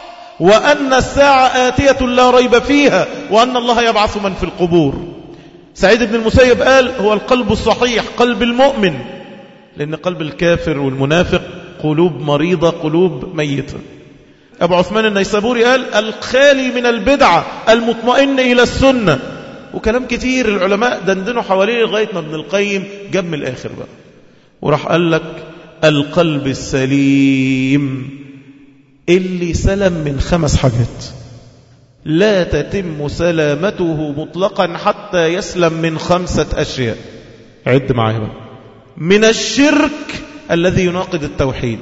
وأن الساعة آتية لا ريب فيها وأن الله يبعث من في القبور. سعيد بن المسيب قال هو القلب الصحيح قلب المؤمن، لأن قلب الكافر والمنافق قلوب مريضة قلوب ميتة. أبو عثمان النيسابوري قال الخالي من البدعة المطمئن إلى السنة. وكلام كتير العلماء دندنوا حواليه لغاية ما ابن القيم جاب من الآخر بقى وراح قال لك القلب السليم اللي سلم من خمس حاجات لا تتم سلامته مطلقا حتى يسلم من خمسة أشياء. عد معايا بقى. من الشرك الذي يناقض التوحيد،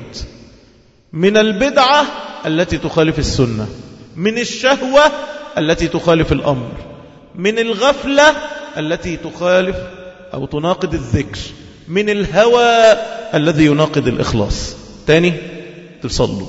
من البدعة التي تخالف السنة، من الشهوة التي تخالف الأمر، من الغفلة التي تخالف أو تناقض الذكر، من الهوى الذي يناقض الإخلاص. تاني تصلوا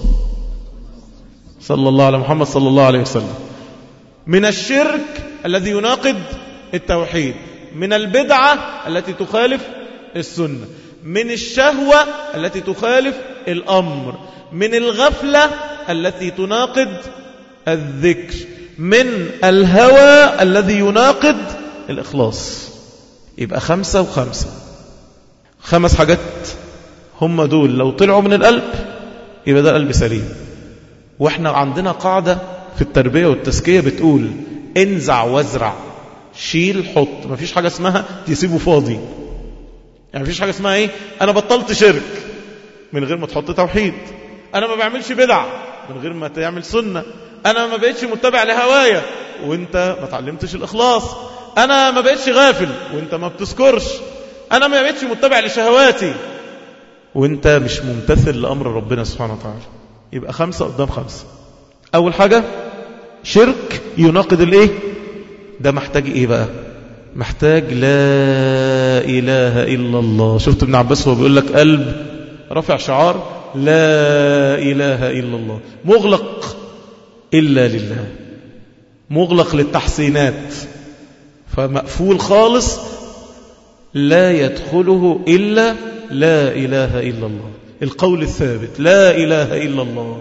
صلى الله على محمد صلى الله عليه وسلم. من الشرك الذي يناقض التوحيد، من البدعة التي تخالف السنة، من الشهوة التي تخالف الأمر، من الغفلة التي تناقض الذكر، من الهوى الذي يناقض الإخلاص. يبقى خمسة وخمسة، خمس حاجات هم دول لو طلعوا من القلب يبقى ده قلب سليم. واحنا عندنا قاعدة في التربية والتزكية بتقول انزع وازرع، شيل حط، مفيش حاجة اسمها تسيبه فاضي. يعني مفيش حاجة اسمها ايه انا بطلت شرك من غير ما تحط توحيد، انا ما بعملش بدع من غير ما تعمل سنة، انا ما بقتش متبع لهوايا وانت ما تعلمتش الاخلاص، انا ما بقتش غافل وانت ما بتذكرش، انا ما بقتش متبع لشهواتي وانت مش ممتثل لامر ربنا سبحانه وتعالى. يبقى خمسة قدام خمسة. اول حاجة شرك يناقض الايه ده، محتاج ايه بقى؟ محتاج لا اله الا الله. شفت ابن عباس هو بيقول لك قلب رفع شعار لا اله الا الله، مغلق الا لله، مغلق للتحسينات، فمقفول خالص لا يدخله إلا لا إله إلا الله، القول الثابت لا إله إلا الله.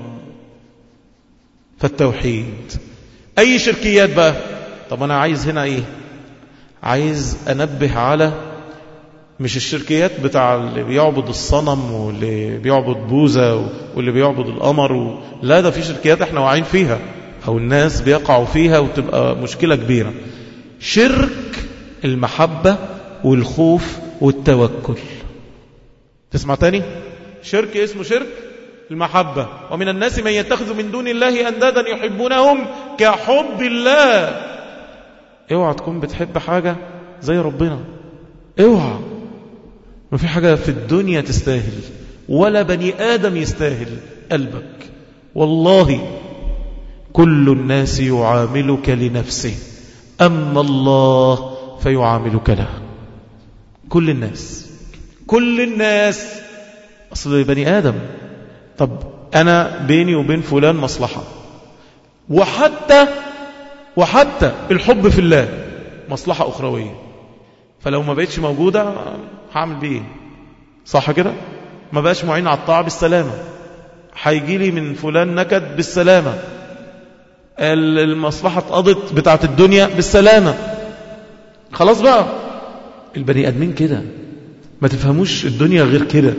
فالتوحيد. أي شركيات بقى؟ طب أنا عايز هنا إيه؟ عايز أنبه على مش الشركيات بتاع اللي بيعبد الصنم واللي بيعبد بوذا واللي بيعبد القمر و... لا، ده في شركيات احنا واعين فيها أو الناس بيقعوا فيها وتبقى مشكلة كبيرة. شرك المحبة والخوف والتوكل. تسمع تاني؟ شرك اسمه شرك المحبة. ومن الناس من يتخذ من دون الله أندادا يحبونهم كحب الله. اوعى تكون بتحب حاجة زي ربنا، اوعى. ما في حاجة في الدنيا تستاهل ولا بني آدم يستاهل قلبك. والله كل الناس يعاملك لنفسه، أما الله فيعاملك له. كل الناس، كل الناس. أصل بني آدم. طب أنا بيني وبين فلان مصلحة، وحتى وحتى الحب في الله مصلحة أخروية، فلو ما بقتش موجودة هعمل بيه؟ صح كده؟ ما بقاش معين على الطاعة بالسلامة، هيجي لي من فلان نكد بالسلامة، المصلحة اتقضت بتاعت الدنيا بالسلامة. خلاص بقى. البني آدمين كده، ما تفهموش الدنيا غير كده.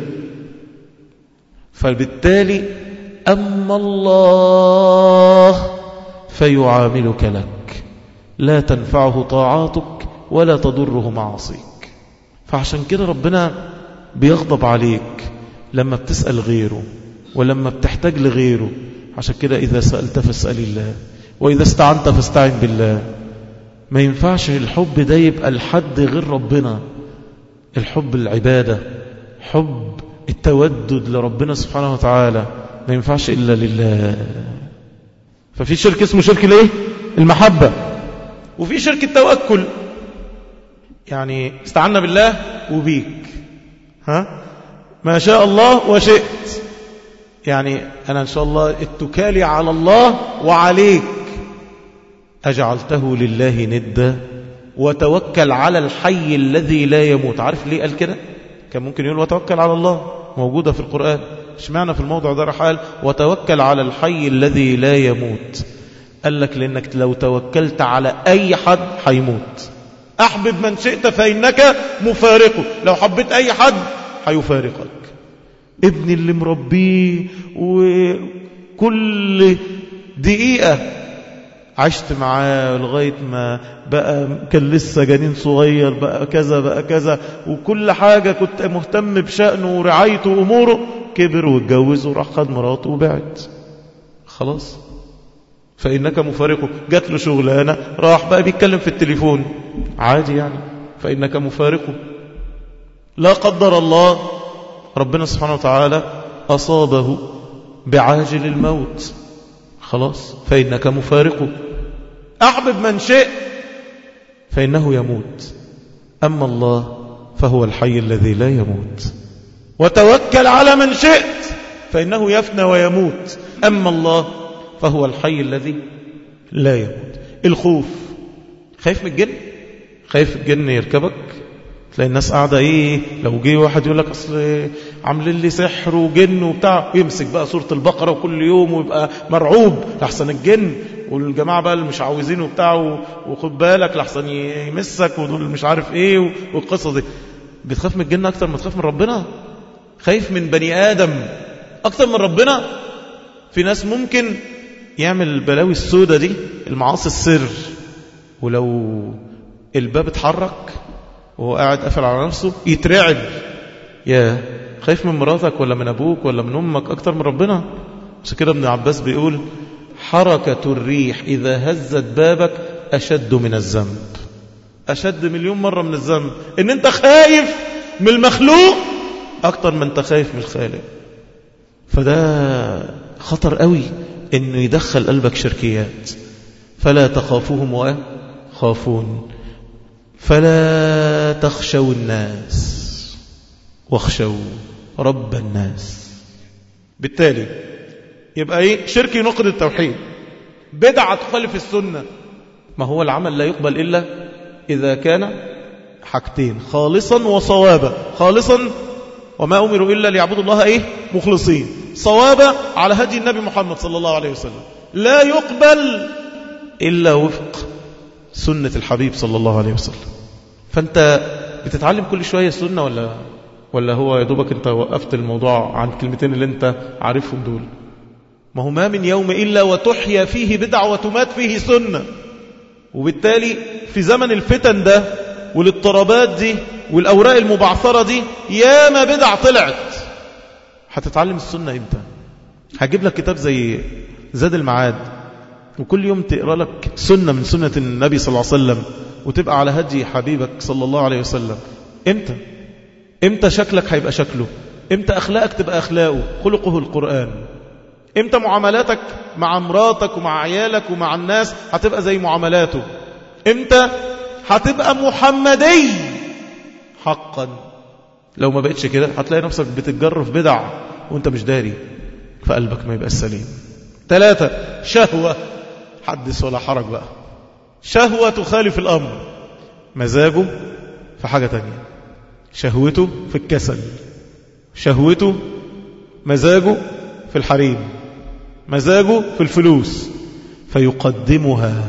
فبالتالي أما الله فيعاملك لك، لا تنفعه طاعاتك ولا تضره معاصيك. فعشان كده ربنا بيغضب عليك لما بتسأل غيره ولما بتحتاج لغيره. عشان كده إذا سألت فاسأل الله، وإذا استعنت فاستعن بالله. ما ينفعش الحب ده يبقى الحد غير ربنا. الحب العبادة، حب التودد لربنا سبحانه وتعالى، ما ينفعش إلا لله. ففي شرك اسمه شرك الايه؟ المحبة. وفي شرك التوكل، يعني استعنا بالله وبيك، ها ما شاء الله وشئت، يعني أنا إن شاء الله اتكالي على الله وعليك. أجعلته لله ندا وتوكل على الحي الذي لا يموت. عارف ليه قال كده؟ كان ممكن يقول وتوكل على الله، موجودة في القرآن. اشمعنى في الموضع ده راح قال وتوكل على الحي الذي لا يموت؟ قال لك لأنك لو توكلت على أي حد هيموت. أحبب من شئت فإنك مفارقه، لو حبيت أي حد هيفارقك. ابني اللي مربيه وكل دقيقة عشت معاه لغاية ما بقى كان لسه جنين صغير، بقى كذا بقى كذا، وكل حاجة كنت مهتم بشأنه ورعايته وأموره، كبر واتجوز وراح خد مراته وبعد. خلاص، فإنك مفارقه. جات له شغلانة راح بقى بيتكلم في التليفون عادي يعني، فإنك مفارقه. لا قدر الله ربنا سبحانه وتعالى أصابه بعاجل الموت، خلاص، فإنك مفارقه. أحبب من شئ فإنه يموت، أما الله فهو الحي الذي لا يموت. وتوكل على من شئت فإنه يفنى ويموت، أما الله فهو الحي الذي لا يموت. الخوف، خايف من الجن؟ خايف الجن يركبك؟ تلاقي الناس قاعدة ايه، لو جه واحد يقول لك اصل عاملين لي سحر وجن وبتاع، يمسك بقى سورة البقرة وكل يوم ويبقى مرعوب لحسن الجن، والجماعة بقى اللي مش عاوزينه بتاعه، وخد بالك لحسن يمسك، ودول مش عارف ايه والقصة دي. بتخاف من الجن اكتر ما تخاف من ربنا؟ خايف من بني آدم اكتر من ربنا؟ في ناس ممكن يعمل البلاوي السودة دي، المعاصي السر، ولو الباب اتحرك وهو قاعد قافل على نفسه يترعب. يا خايف من مراتك ولا من أبوك ولا من أمك أكتر من ربنا؟ عشان كده ابن عباس بيقول حركة الريح إذا هزت بابك أشد من الذنب. أشد مليون مرة من الذنب إن أنت خايف من المخلوق أكتر من أنت خايف من الخالق. فده خطر قوي إنه يدخل قلبك شركيات. فلا تخافوهم وخافون، فلا تخشوا الناس واخشوا رب الناس. بالتالي يبقى ايه؟ شرك ينقض التوحيد، بدعة تخالف السنة. ما هو العمل لا يقبل إلا إذا كان حاجتين خالصا وصوابا. خالصا وما أمروا إلا ليعبدوا الله إيه؟ مخلصين. صوابا على هدي النبي محمد صلى الله عليه وسلم. لا يقبل إلا وفق سنة الحبيب صلى الله عليه وسلم. فأنت بتتعلم كل شوية سنة ولا ولا هو يا دوبك أنت وقفت الموضوع عن الكلمتين اللي أنت عارفهم دول؟ ما هو ما من يوم إلا وتحيا فيه بدعة وتمات فيه سنة. وبالتالي في زمن الفتن ده والاضطرابات دي والأوراق المبعثرة دي ياما بدع طلعت. هتتعلم السنة إمتى؟ هجيب لك كتاب زي زاد المعاد وكل يوم تقرأ لك سنة من سنة النبي صلى الله عليه وسلم وتبقى على هدي حبيبك صلى الله عليه وسلم. إمتى؟ إمتى شكلك هيبقى شكله؟ إمتى أخلاقك تبقى أخلاقه؟ خلقه القرآن. إمتى معاملاتك مع مراتك ومع عيالك ومع الناس هتبقى زي معاملاته؟ إمتى هتبقى محمدي حقا؟ لو ما بقتش كده هتلاقي نفسك بتتجرف بدع وانت مش داري، فقلبك ما يبقى السليم. ثلاثة، شهوة. حدث ولا حرج بقى. شهوة تخالف الأمر. مزاجه في حاجة تانية، شهوته في الكسل، شهوته مزاجه في الحريم، مزاجه في الفلوس، فيقدمها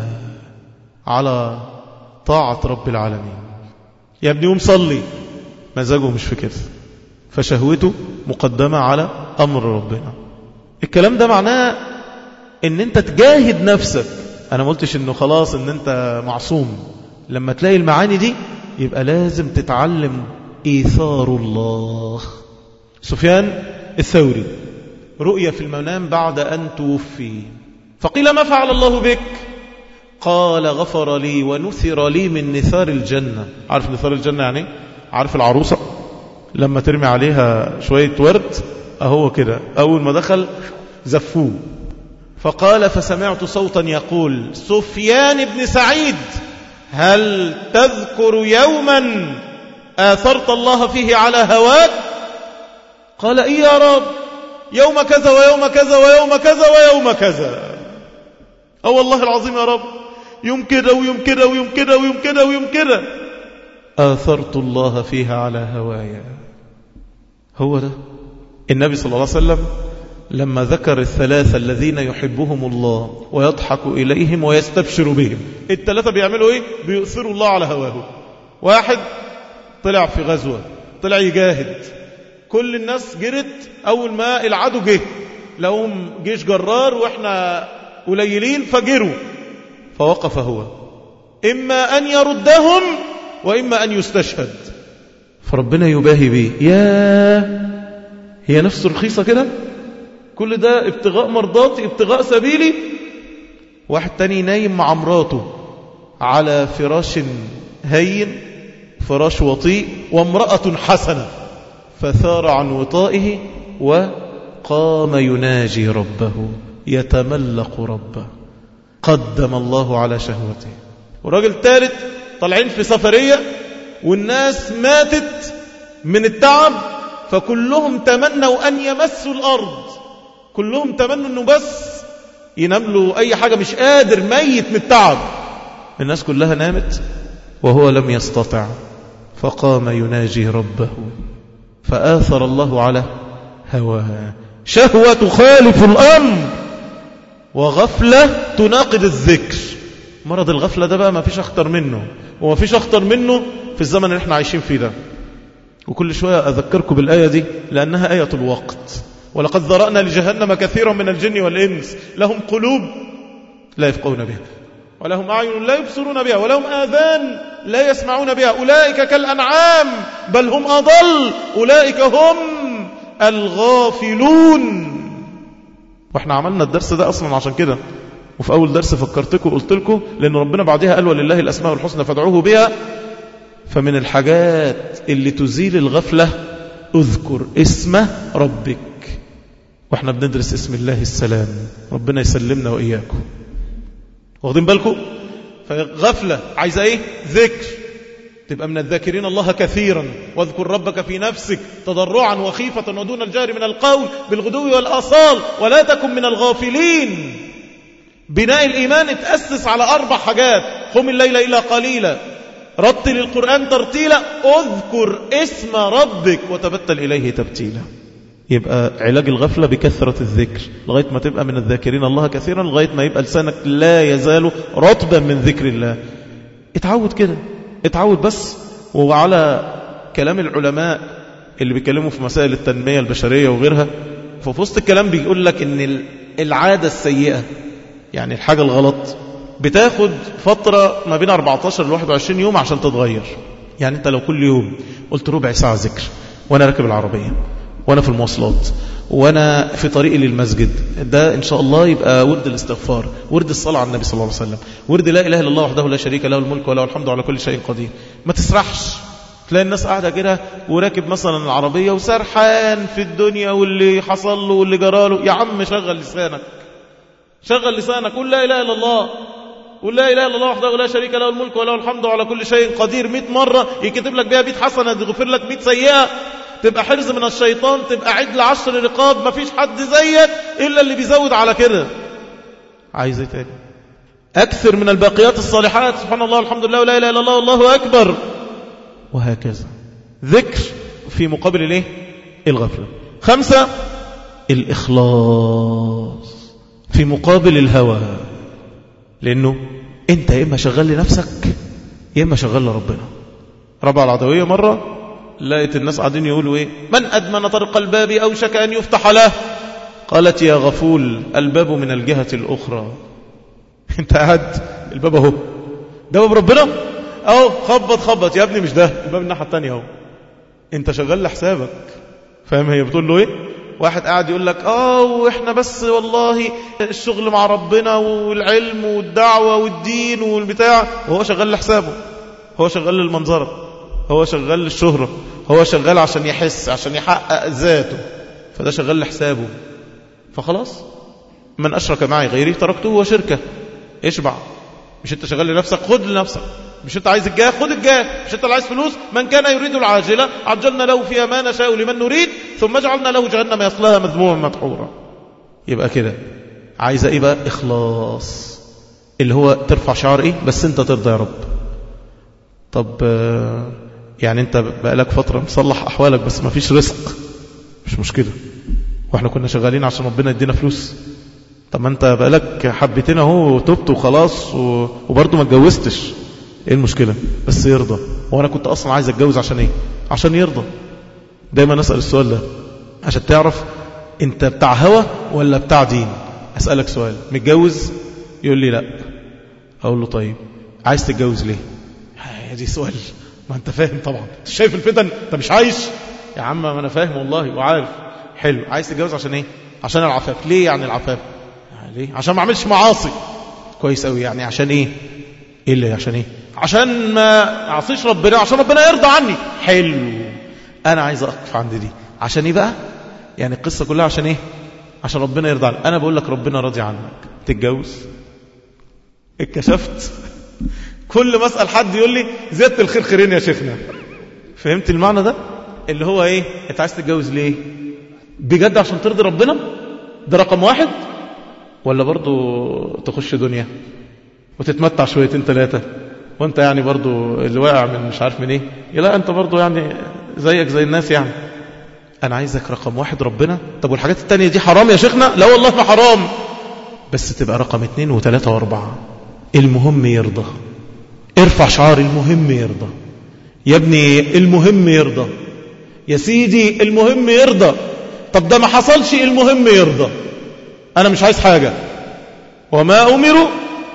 على طاعة رب العالمين. يا ابني قوم صلي، مزاجه مش في كده، فشهوته مقدمة على أمر ربنا. الكلام ده معناه ان انت تجاهد نفسك. انا ما قلتش انه خلاص ان انت معصوم. لما تلاقي المعاني دي يبقى لازم تتعلم إيثار الله. سفيان الثوري رؤيا في المنام بعد أن توفي، فقيل ما فعل الله بك؟ قال غفر لي ونثر لي من نثار الجنة. عارف نثار الجنة يعني؟ عارف العروسة لما ترمي عليها شوية ورد أهو كده، أول ما دخل زفوه. فقال فسمعت صوتا يقول سفيان بن سعيد هل تذكر يوما آثرت الله فيه على هواك؟ قال إيه يا رب؟ يوم كذا ويوم كذا ويوم كذا ويوم كذا. أو والله العظيم يا رب، يوم كده ويوم كده ويوم كده ويوم كده ويوم كده آثرت الله فيها على هوايا. هو ده النبي صلى الله عليه وسلم لما ذكر الثلاثة الذين يحبهم الله ويضحك إليهم ويستبشر بهم. الثلاثة بيعملوا إيه؟ بيؤثروا الله على هواه. واحد طلع في غزوة، طلع يجاهد، كل الناس جرت. أول ما العدو جه لهم جيش جرار وإحنا قليلين فجروا، فوقف هو إما أن يردهم وإما أن يستشهد. فربنا يباهي به. يا هي نفس رخيصة كده، كل ده ابتغاء مرضاتي، ابتغاء سبيلي. واحد تاني نايم مع مراته على فراش هين، فراش وطيء، وامرأة حسنة، فثار عن وطائه وقام يناجي ربه يتملق ربه. قدم الله على شهوته. وراجل ثالث طالعين في سفرية والناس ماتت من التعب، فكلهم تمنوا أن يمسوا الأرض، كلهم تمنوا أنه بس يناملوا أي حاجة، مش قادر، ميت من التعب. الناس كلها نامت وهو لم يستطع، فقام يناجي ربه فآثر الله على هواها. شهوة تخالف الأمر وغفلة تناقض الذكر. مرض الغفلة ده بقى ما فيش أخطر منه، وما فيش أخطر منه في الزمن اللي احنا عايشين فيه ده. وكل شوية أذكركم بالآية دي لأنها آية الوقت. ولقد ذرأنا لجهنم كثيرا من الجن والإنس لهم قلوب لا يفقهون بها ولهم أعين لا يبصرون بها ولهم آذان لا يسمعون بها أولئك كالأنعام بل هم أضل أولئك هم الغافلون. واحنا عملنا الدرس ده أصلا عشان كده، وفي أول درس فكرتكم وقلت لكم لأن ربنا بعدها قال ولله الأسماء الحسنى فادعوه بها. فمن الحاجات اللي تزيل الغفلة اذكر اسم ربك. واحنا بندرس اسم الله السلام، ربنا يسلمنا وإياكم. واخدين بالكم؟ فغفلة عايزة ايه؟ ذكر. تبقى من الذاكرين الله كثيرا. واذكر ربك في نفسك تضرعا وخيفة ودون الجهر من القول بالغدو والآصال ولا تكن من الغافلين. بناء الإيمان اتأسس على أربع حاجات: قم الليل إلا قليلا، رتل القرآن ترتيلا، اذكر اسم ربك وتبتل إليه تبتيلا. يبقى علاج الغفلة بكثرة الذكر لغاية ما تبقى من الذاكرين الله كثيرا، لغاية ما يبقى لسانك لا يزال رطبا من ذكر الله. اتعود كده، اتعود بس. وعلى كلام العلماء اللي بيكلموا في مسائل التنمية البشرية وغيرها، ففي وسط الكلام بيقول لك ان العادة السيئة، يعني الحاجة الغلط، بتاخد فترة ما بين أربعة عشر ل واحد وعشرين يوم عشان تتغير. يعني انت لو كل يوم قلت ربع ساعة ذكر وانا راكب العربية وانا في المواصلات وانا في طريقي للمسجد، ده ان شاء الله يبقى ورد الاستغفار، ورد الصلاة على النبي صلى الله عليه وسلم، ورد لا اله الا الله وحده لا شريك له الملك وله الحمد على كل شيء قدير. ما تسرحش. تلاقي الناس قاعدة كده وراكب مثلا العربية وسرحان في الدنيا واللي حصل له واللي جراله. يا عم شغل لسانك، شغل لسانك، قل لا اله الا الله، قل لا اله الا الله وحده لا شريك له الملك وله الحمد على كل شيء قدير مئة مرة، يكتب لك بها مئة حسنة، يغفر لك مئة سيئة، تبقى حرز من الشيطان، تبقى عدل عشر رقاب. ما فيش حد زيك إلا اللي بيزود على كده. عايز ايه تاني؟ أكثر من الباقيات الصالحات، سبحان الله الحمد لله ولا إله إلا الله والله أكبر، وهكذا. ذكر في مقابل الايه؟ الغفلة. خمسة، الإخلاص في مقابل الهوى. لأنه أنت يا إما شغال لنفسك يا إما شغال لربنا. ربع العدوية مرة لقيت الناس قاعدين يقولوا ايه: من أدمن طرق الباب أوشك أن يفتح له. قالت يا غفول الباب من الجهة الأخرى. انت قاعد الباب اهو، ده باب ربنا اهو، خبط خبط يا ابني، مش ده الباب الناحية التانية اهو، انت شغال لحسابك. فاهم هي بتقول له ايه؟ واحد قاعد يقول لك اه واحنا بس والله الشغل مع ربنا والعلم والدعوة والدين والبتاع، وهو شغال لحسابه، هو شغال للمنظرة، هو شغال للشهرة، هو شغال عشان يحس، عشان يحقق ذاته، فده شغال لحسابه. فخلاص، من أشرك معي غيري تركته وشركه. اشبع. مش انت شغال لنفسك، خد لنفسك. مش انت عايز الجاه، خد الجاه. مش انت اللي عايز فلوس، من كان يريد العاجلة عجلنا له فيها ما نشاء لمن نريد ثم جعلنا له جهنم يصلاها مذموما مدحورا. يبقى كده عايز ايه بقى؟ إخلاص، اللي هو ترفع شعار ايه؟ بس انت ترضى يا رب. طب يعني انت بقالك فترة مصلح احوالك بس ما فيش رزق، مش مشكلة، واحنا كنا شغالين عشان ربنا يدينا فلوس. طب ما انت بقالك حبتين اهو وتبت وخلاص وبرضه ما اتجوزتش، ايه المشكلة؟ بس يرضى. وانا كنت اصلا عايز اتجوز عشان ايه؟ عشان يرضى. دايما اسأل السؤال ده عشان تعرف انت بتاع هوى ولا بتاع دين. اسألك سؤال: متجوز؟ يقول لي لا. اقول له طيب عايز تتجوز ليه؟ دي سؤال، ما انت فاهم طبعا، انت شايف الفتن، انت مش عايش يا عم. ما انا فاهم والله وعارف. حلو، عايز تتجوز عشان ايه؟ عشان العفاف. ليه يعني العفاف؟ يعني ليه؟ عشان ما اعملش معاصي. كويس قوي. يعني عشان ايه؟ ايه اللي عشان ايه؟ عشان ما اعصيش ربنا، عشان ربنا يرضى عني. حلو، انا عايز اقف عند دي. عشان ايه بقى؟ يعني القصة كلها عشان ايه؟ عشان ربنا يرضى عنك. انا بقول لك ربنا راضي عنك، تتجوز. اتكشفت. كل ما اسال حد يقول لي زيادة الخير خيرين يا شيخنا. فهمت المعنى ده؟ اللي هو ايه؟ انت عايز تتجوز ليه؟ بجد عشان ترضي ربنا؟ ده رقم واحد؟ ولا برضو تخش دنيا وتتمتع شويتين ثلاثة وانت يعني برضو اللي واقع من مش عارف من ايه؟ لا انت برضو يعني زيك زي الناس يعني. انا عايزك رقم واحد ربنا. طب والحاجات التانية دي حرام يا شيخنا؟ لا والله ما حرام، بس تبقى رقم اتنين وثلاثة واربعة. المهم يرضى. ارفع شعار المهم يرضى. يا ابني المهم يرضى، يا سيدي المهم يرضى. طب ده ما حصلش، المهم يرضى. انا مش عايز حاجة. وما امروا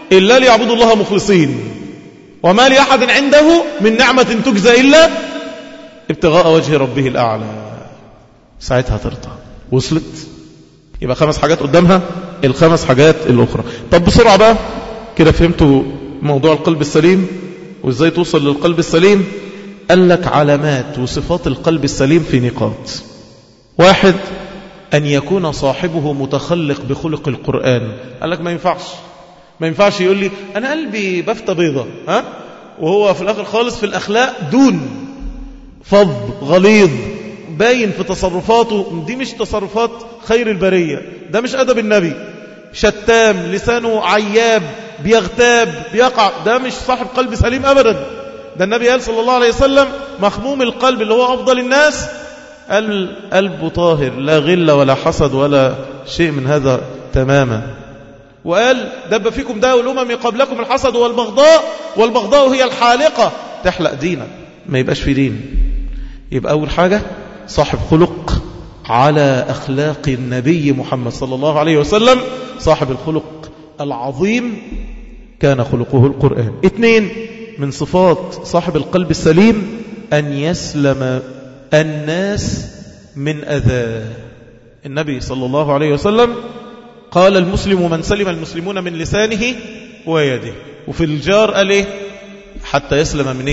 إلا ليعبدوا الله مخلصين وما لأحد عنده من نعمة تجزى إلا ابتغاء وجه ربه الأعلى. ساعتها ترضى. وصلت؟ يبقى خمس حاجات قدامها، الخمس حاجات الأخرى. طب بسرعة بقى كده فهمتوا موضوع القلب السليم وإزاي توصل للقلب السليم؟ قال لك علامات وصفات القلب السليم في نقاط. واحد، أن يكون صاحبه متخلق بخلق القرآن. قال لك ما ينفعش ما ينفعش يقول لي أنا قلبي بفتة بيضة، ها؟ وهو في الآخر خالص في الأخلاق دون فظ غليظ باين في تصرفاته. دي مش تصرفات خير البرية، ده مش أدب النبي. شتام، لسانه عياب، بيغتاب، بيقع، ده مش صاحب قلب سليم أبدا. ده النبي قال صلى الله عليه وسلم مخموم القلب اللي هو أفضل الناس قال قلبه طاهر لا غل ولا حسد ولا شيء من هذا تماما. وقال دب فيكم داء الأمم قبلكم الحسد والبغضاء والبغضاء هي الحالقة تحلق دينك. ما يبقاش في دين. يبقى أول حاجة صاحب خلق على أخلاق النبي محمد صلى الله عليه وسلم، صاحب الخلق العظيم كان خلقه القرآن. اثنين، من صفات صاحب القلب السليم أن يسلم الناس من أذى. النبي صلى الله عليه وسلم قال المسلم من سلم المسلمون من لسانه ويده. وفي الجار قال إيه؟ حتى يسلم من إيه؟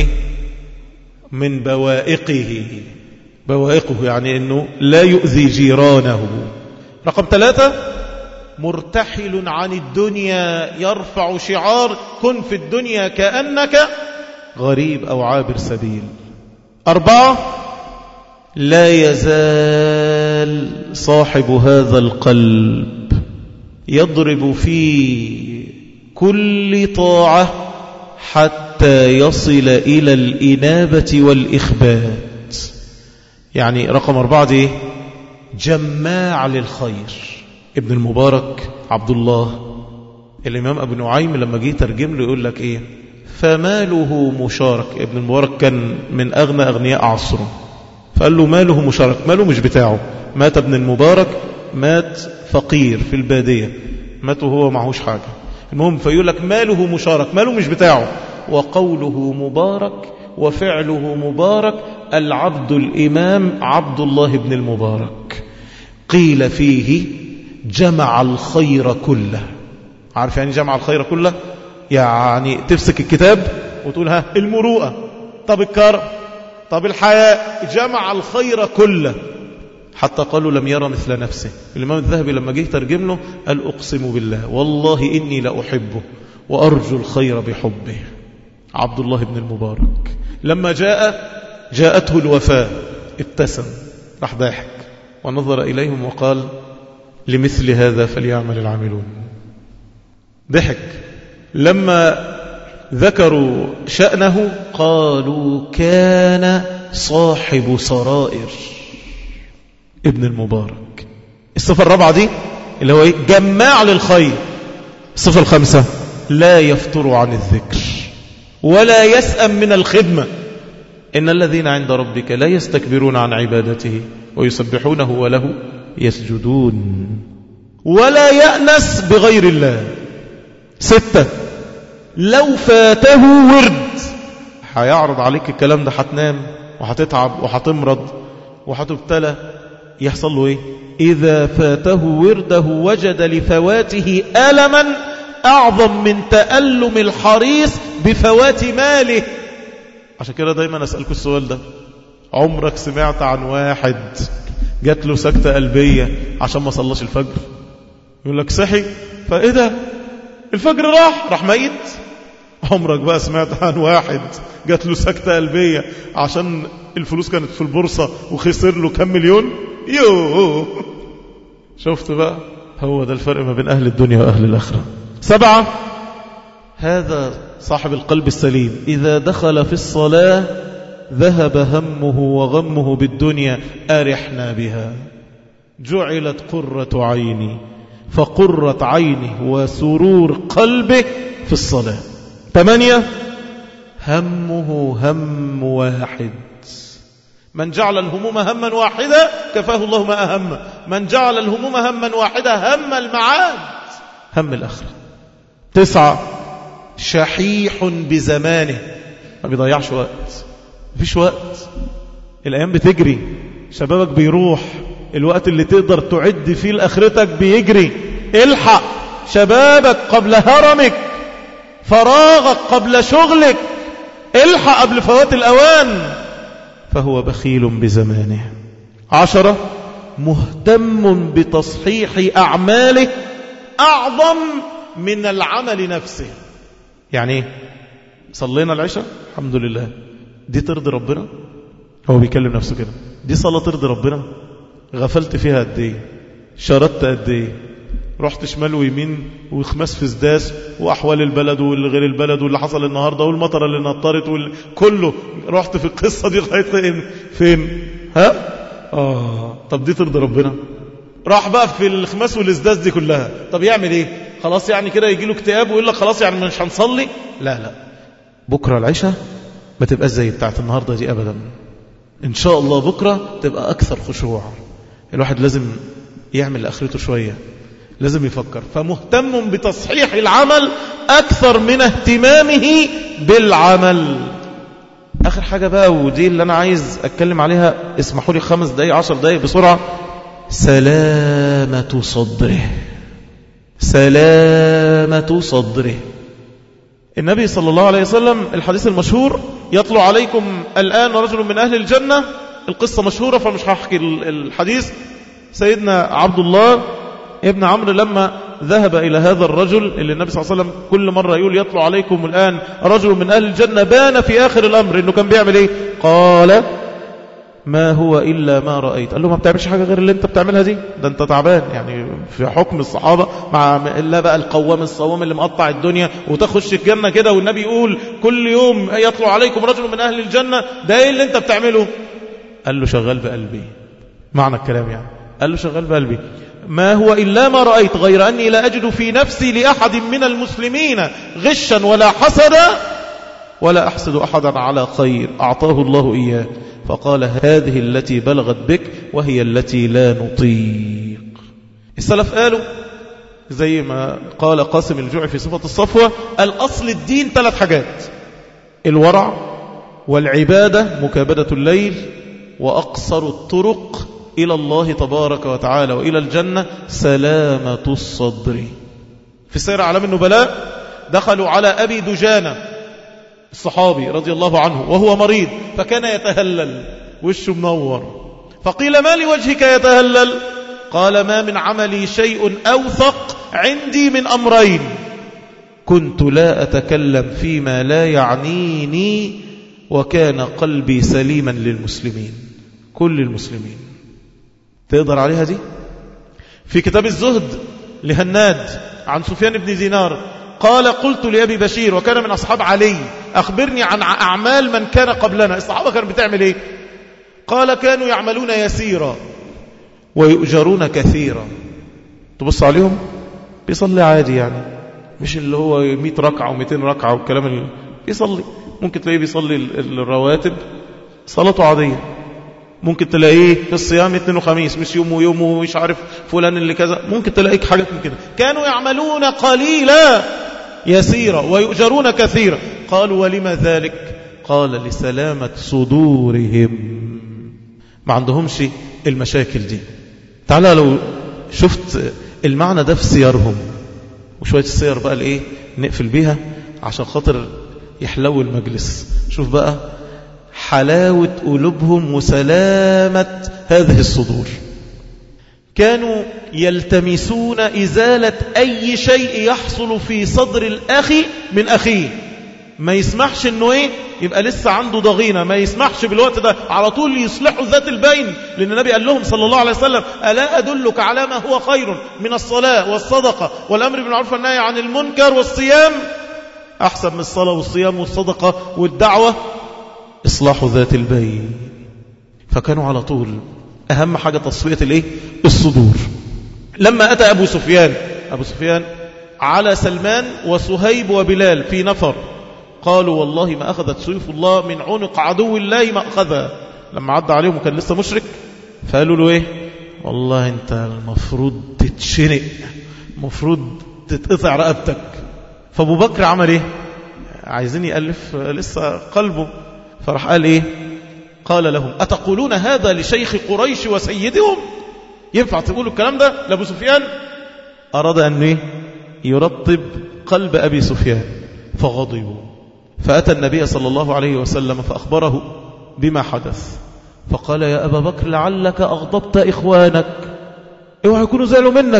من بوائقه. بوائقه يعني أنه لا يؤذي جيرانه. رقم ثلاثة، مرتحل عن الدنيا يرفع شعار كن في الدنيا كأنك غريب أو عابر سبيل. أربعة، لا يزال صاحب هذا القلب يضرب في كل طاعة حتى يصل إلى الإنابة والإخبات. يعني رقم أربعة دي جماع للخير. ابن المبارك عبد الله الإمام أبو نعيم لما جه ترجم له يقول لك إيه؟ فماله مشارك. ابن المبارك كان من أغنى أغنياء عصره، فقال له ماله مشارك، ماله مش بتاعه. مات ابن المبارك مات فقير في البادية، مات وهو معهوش حاجة. المهم فيقول لك ماله مشارك، ماله مش بتاعه. وقوله مبارك وفعله مبارك العبد الإمام عبد الله بن المبارك. قيل فيه جمع الخير كله. عارف يعني جمع الخير كله؟ يعني تفسك الكتاب وتقول ها المروءة، طب الكرم، طب الحياء، جمع الخير كله. حتى قالوا لم يرى مثل نفسه. الإمام الذهبي لما جه ترجم له قال أقسم بالله والله إني لأحبه وأرجو الخير بحبه. عبد الله بن المبارك لما جاء جاءته الوفاة ابتسم، راح ضاحك ونظر إليهم وقال لمثل هذا فليعمل العاملون. ضحك. لما ذكروا شأنه قالوا كان صاحب سرائر. ابن المبارك. الصفة الرابعة دي اللي هو جماع للخير. الصفة الخامسة لا يفتر عن الذكر ولا يسأم من الخدمة. إن الذين عند ربك لا يستكبرون عن عبادته ويسبحونه وله يسجدون. ولا يأنس بغير الله. ستة، لو فاته ورد. هيعرض عليك الكلام ده، هتنام وهتتعب وهتمرض وهتبتلى، يحصل له ايه؟ إذا فاته ورده وجد لفواته ألما أعظم من تألم الحريص بفوات ماله. عشان كده دايما أسألكم السؤال ده، عمرك سمعت عن واحد جات له سكتة قلبية عشان ما صلاش الفجر؟ يقول لك صحي فإيه ده؟ الفجر راح راح ميت. عمرك بقى سمعت عن واحد جات له سكتة قلبية عشان الفلوس كانت في البورصة وخسر له كم مليون؟ يوه. شفت بقى؟ هو ده الفرق ما بين أهل الدنيا وأهل الآخرة. سبعة، هذا صاحب القلب السليم إذا دخل في الصلاة ذهب همه وغمه بالدنيا أرحنا بها جعلت قرة عيني، فقرة عينه وسرور قلبه في الصلاة. ثمانية، همه هم واحد. من جعل الهموم هما واحدة كفاه الله ما أهم. من جعل الهموم هما واحدة هم المعاد، هم الآخرة. تسعة، شحيح بزمانه، ما بيضيعش وقت، مفيش وقت، الأيام بتجري، شبابك بيروح، الوقت اللي تقدر تعد فيه لآخرتك بيجري. الحق شبابك قبل هرمك، فراغك قبل شغلك، الحق قبل فوات الأوان. فهو بخيل بزمانه. عشرة، مهتم بتصحيح أعماله أعظم من العمل نفسه. يعني ايه؟ صلينا العشاء الحمد لله، دي ترضي ربنا؟ هو بيكلم نفسه كده، دي صلاة ترضي ربنا؟ غفلت فيها قد ايه؟ شردت قد ايه؟ رحت شمال ويمين وخماس في سداس وأحوال البلد واللي غير البلد واللي حصل النهاردة والمطر اللي نطرت وال... كله رحت في القصة دي لغاية فين؟ فين؟ ها؟ آه طب دي ترضي ربنا؟ راح بقى في الخماس والسداس دي كلها، طب يعمل ايه؟ خلاص يعني كده يجي له اكتئاب ويقول لك خلاص يعني مش هنصلي؟ لا لا، بكرة العشاء ما تبقى زي بتاعت النهاردة دي أبدا، إن شاء الله بكرة تبقى أكثر خشوع. الواحد لازم يعمل لآخرته شوية، لازم يفكر. فمهتم بتصحيح العمل أكثر من اهتمامه بالعمل. آخر حاجة بقى، ودي اللي أنا عايز أتكلم عليها، اسمحوا لي خمس دقايق عشر دقايق بسرعة. سلامة صدره، سلامة صدره. النبي صلى الله عليه وسلم الحديث المشهور، يطلع عليكم الآن رجل من أهل الجنة، القصة مشهورة فمش هحكي الحديث. سيدنا عبد الله ابن عمرو لما ذهب إلى هذا الرجل اللي النبي صلى الله عليه وسلم كل مرة يقول يطلع عليكم الآن رجل من أهل الجنة، بان في آخر الأمر إنه كان بيعمل إيه؟ قال ما هو إلا ما رأيت. قال له ما بتعملش حاجة غير اللي انت بتعملها دي، ده انت تعبان. يعني في حكم الصحابة مع إلا بقى القوام الصوام اللي مقطع الدنيا وتخش الجنة كده، والنبي يقول كل يوم يطلع عليكم رجل من أهل الجنة، ده ايه اللي انت بتعمله؟ قال له شغال بقلبي. معنى الكلام يعني قال له شغال بقلبي. ما هو إلا ما رأيت غير أني لا أجد في نفسي لأحد من المسلمين غشا ولا حسدا ولا أحسد أحدا على خير أعطاه الله إياه. فقال هذه التي بلغت بك وهي التي لا نطيق. السلف قالوا زي ما قال قاسم الجوعي في صفة الصفوة، الأصل الدين ثلاث حاجات: الورع والعبادة مكابدة الليل، وأقصر الطرق إلى الله تبارك وتعالى وإلى الجنة سلامة الصدر. في سير أعلام النبلاء دخلوا على أبي دجانة الصحابي رضي الله عنه وهو مريض، فكان يتهلل وشه منور، فقيل ما لوجهك يتهلل؟ قال ما من عملي شيء أوثق عندي من أمرين، كنت لا أتكلم فيما لا يعنيني وكان قلبي سليما للمسلمين، كل المسلمين. تقدر عليها دي؟ في كتاب الزهد لهناد عن سفيان بن دينار قال قلت لأبي بشير وكان من أصحاب علي أخبرني عن أعمال من كان قبلنا. الصحابة كانوا بتعمل إيه؟ قال كانوا يعملون يسيرا ويؤجرون كثيرا. تبص عليهم بيصلي عادي، يعني مش اللي هو مئة ركعة ومئتين ركعة والكلام اللي بيصلي. ممكن تلاقيه بيصلي الرواتب صلاته عادية، ممكن تلاقيه في الصيام اثنين وخميس مش يوم ويوم ومش عارف فلان اللي كذا، ممكن تلاقيك حاجات من كده. كانوا يعملون قليلا يسيرا ويؤجرون كثيرا. قالوا ولما ذلك؟ قال لسلامة صدورهم، ما عندهمش المشاكل دي. تعالى لو شفت المعنى ده في سيرهم، وشوية السير بقى الايه نقفل بيها عشان خاطر يحلو المجلس. شوف بقى حلاوة قلوبهم وسلامة هذه الصدور. كانوا يلتمسون إزالة أي شيء يحصل في صدر الأخ من أخيه، ما يسمحش انه ايه يبقى لسه عنده ضغينة، ما يسمحش بالوقت ده، على طول يصلحوا ذات البين. لأن النبي قال لهم صلى الله عليه وسلم ألا أدلك على ما هو خير من الصلاة والصدقة والأمر بالمعروف والنهي عن المنكر والصيام؟ أحسن من الصلاة والصيام والصدقة والدعوة إصلاح ذات البين. فكانوا على طول أهم حاجة تصفية الإيه؟ الصدور. لما أتى أبو سفيان أبو سفيان على سلمان وصهيب وبلال في نفر، قالوا والله ما أخذت سيف الله من عنق عدو الله ما أخذها. لما عدى عليهم وكان لسه مشرك فقالوا له إيه؟ والله أنت المفروض تتشنق، المفروض تتقطع رقبتك. فأبو بكر عمل إيه؟ عايزين يألف لسه قلبه، فراح قال إيه؟ قال لهم أتقولون هذا لشيخ قريش وسيدهم؟ ينفع تقولوا الكلام ده لأبو سفيان؟ أراد أن إيه؟ يرطب قلب أبي سفيان فغضبوا، فأتى النبي صلى الله عليه وسلم فأخبره بما حدث، فقال يا أبا بكر لعلك أغضبت إخوانك، اوعى يكونوا زعلوا منك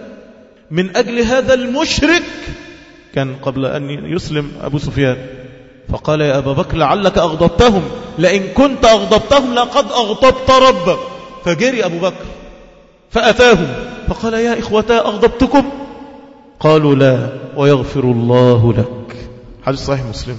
من أجل هذا المشرك. كان قبل أن يسلم أبو سفيان، فقال يا أبا بكر لعلك أغضبتهم، لئن كنت أغضبتهم لقد أغضبت ربك. فجري أبو بكر فأتاهم فقال يا إخوتا أغضبتكم؟ قالوا لا ويغفر الله لك. حديث صحيح مسلم.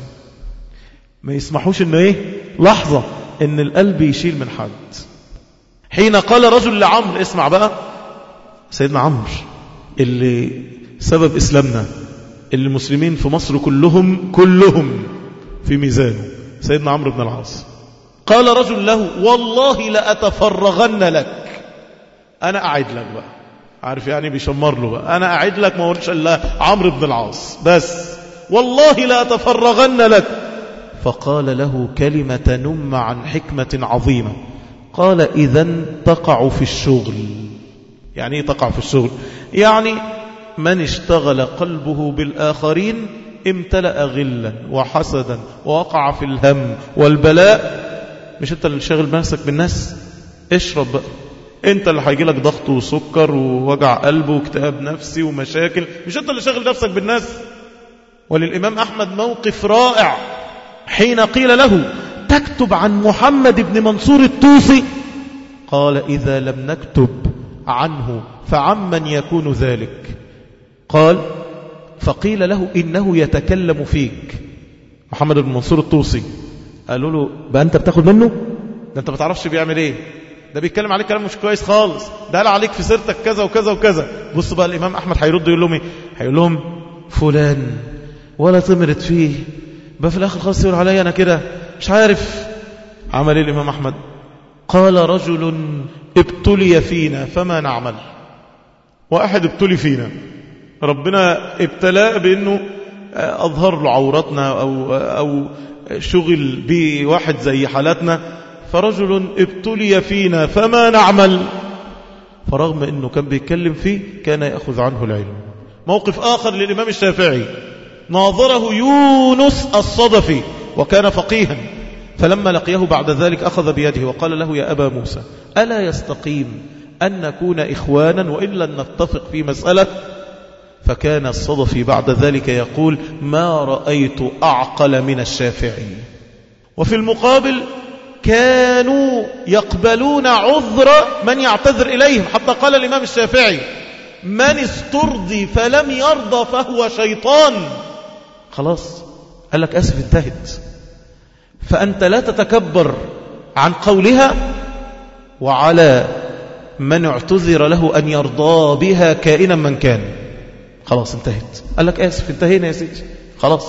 ما يسمحوش إنه إيه لحظة إن القلب يشيل من حد. حين قال رجل لعمر، اسمع بقى سيدنا عمرو اللي سبب إسلامنا، اللي المسلمين في مصر كلهم كلهم في ميزانه، سيدنا عمرو بن العاص. قال رجل له والله لأتفرغن لك. أنا أعد لك بقى، عارف يعني بيشمر له بقى، أنا أعد لك ما قولش إلا عمرو بن العاص بس، والله لأتفرغن لك. فقال له كلمة نم عن حكمة عظيمة، قال إذن تقع في الشغل. يعني إيه تقع في الشغل؟ يعني من اشتغل قلبه بالآخرين امتلأ غلا وحسدا ووقع في الهم والبلاء. مش انت اللي شاغل نفسك بالناس؟ اشرب بقى، انت اللي هيجي لك ضغط وسكر ووجع قلب واكتئاب نفسي ومشاكل، مش انت اللي شاغل نفسك بالناس. وللإمام أحمد موقف رائع حين قيل له تكتب عن محمد بن منصور الطوسي، قال إذا لم نكتب عنه فعمن يكون ذلك؟ قال فقيل له إنه يتكلم فيك. محمد بن منصور الطوسي قالوا له بقى أنت بتاخد منه؟ ده أنت ما تعرفش بيعمل إيه، ده بيتكلم عليك كلام مش كويس خالص، ده قال عليك في سيرتك كذا وكذا وكذا. بص بقى الإمام أحمد هيرد يقول لهم إيه؟ هيقول لهم فلان ولا تمرت فيه، بقى في الآخر خلاص يقول علي أنا كده مش عارف. عمل إيه الإمام أحمد؟ قال رجل ابتلي فينا فما نعمل. واحد ابتلي فينا، ربنا ابتلاء بأنه أظهر له عورتنا أو, أو شغل بواحد زي حالاتنا، فرجل ابتلي فينا فما نعمل. فرغم أنه كان بيتكلم فيه كان يأخذ عنه العلم. موقف آخر للإمام الشافعي، ناظره يونس الصدفي وكان فقيها، فلما لقيه بعد ذلك أخذ بيده وقال له يا أبا موسى ألا يستقيم أن نكون إخوانا وإن لن نتفق في مسألة؟ فكان الصدفي بعد ذلك يقول ما رأيت أعقل من الشافعي. وفي المقابل كانوا يقبلون عذر من يعتذر إليهم، حتى قال الإمام الشافعي من استرضي فلم يرضى فهو شيطان. خلاص قال لك أسف انتهت، فأنت لا تتكبر عن قولها، وعلى من اعتذر له أن يرضى بها كائنا من كان. خلاص انتهت، قال لك آسف انتهينا يا سيدي خلاص.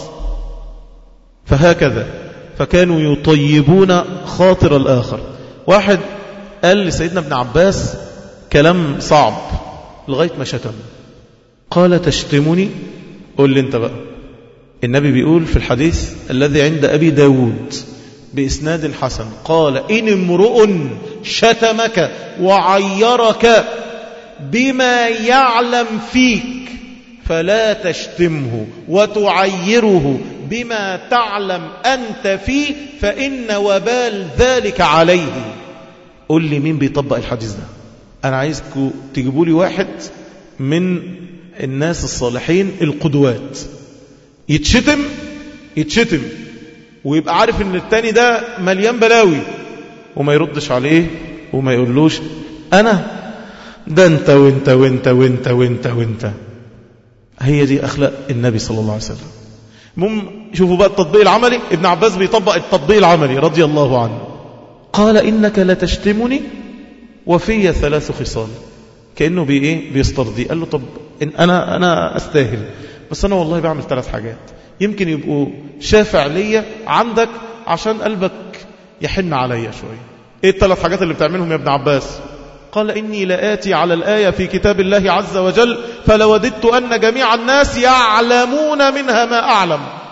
فهكذا فكانوا يطيبون خاطر الآخر. واحد قال لسيدنا ابن عباس كلام صعب لغاية ما شتم، قال تشتمني؟ قول لي انت بقى. النبي بيقول في الحديث الذي عند أبي داود بإسناد حسن، قال إن امرؤ شتمك وعيرك بما يعلم فيك فلا تشتمه وتعيره بما تعلم أنت فيه فإن وبال ذلك عليه. قل لي مين بيطبق الحديث ده؟ أنا عايزكم تجيبوا لي واحد من الناس الصالحين القدوات يتشتم يتشتم ويبقى عارف ان التاني ده مليان بلاوي وما يردش عليه وما يقولوش أنا ده انت وانت وانت وانت وانت وانت. هي دي أخلاق النبي صلى الله عليه وسلم. مم شوفوا بقى التطبيق العملي. ابن عباس بيطبق التطبيق العملي رضي الله عنه، قال إنك لتشتمني وفي ثلاث خصال. كأنه بي إيه بيسترضي، قال له طب إن أنا أنا أستاهل، بس أنا والله بعمل ثلاث حاجات يمكن يبقوا شافع ليا عندك عشان قلبك يحن عليا شوية. إيه الثلاث حاجات اللي بتعملهم يا ابن عباس؟ قال إني لآتي على الآية في كتاب الله عز وجل فلوددت أن جميع الناس يعلمون منها ما أعلم.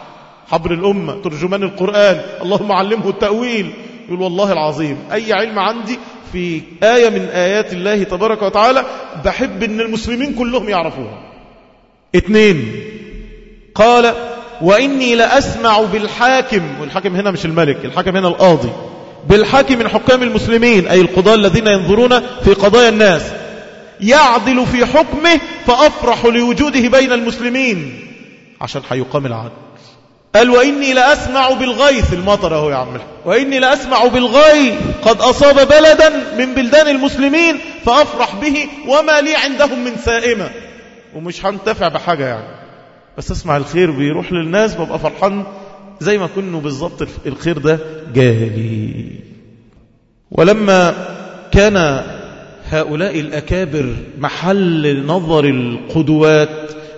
حبر الأمة، ترجمان القرآن، اللهم علمه التأويل. يقول والله العظيم أي علم عندي في آية من آيات الله تبارك وتعالى بحب أن المسلمين كلهم يعرفوها. اثنين، قال وإني لأسمع بالحاكم، والحاكم هنا مش الملك، الحاكم هنا القاضي، بالحاكم من حكام المسلمين أي القضاة الذين ينظرون في قضايا الناس، يعدل في حكمه فأفرح لوجوده بين المسلمين عشان حيقام العدل. قال وإني لأسمع بالغيث، المطر اهو يا عم، وإني لأسمع بالغيث قد أصاب بلدا من بلدان المسلمين فأفرح به وما لي عندهم من سائمة. ومش هنتفع بحاجة يعني، بس اسمع الخير بيروح للناس ببقى فرحان زي ما كنوا بالضبط الخير ده جالي. ولما كان هؤلاء الأكابر محل نظر القدوات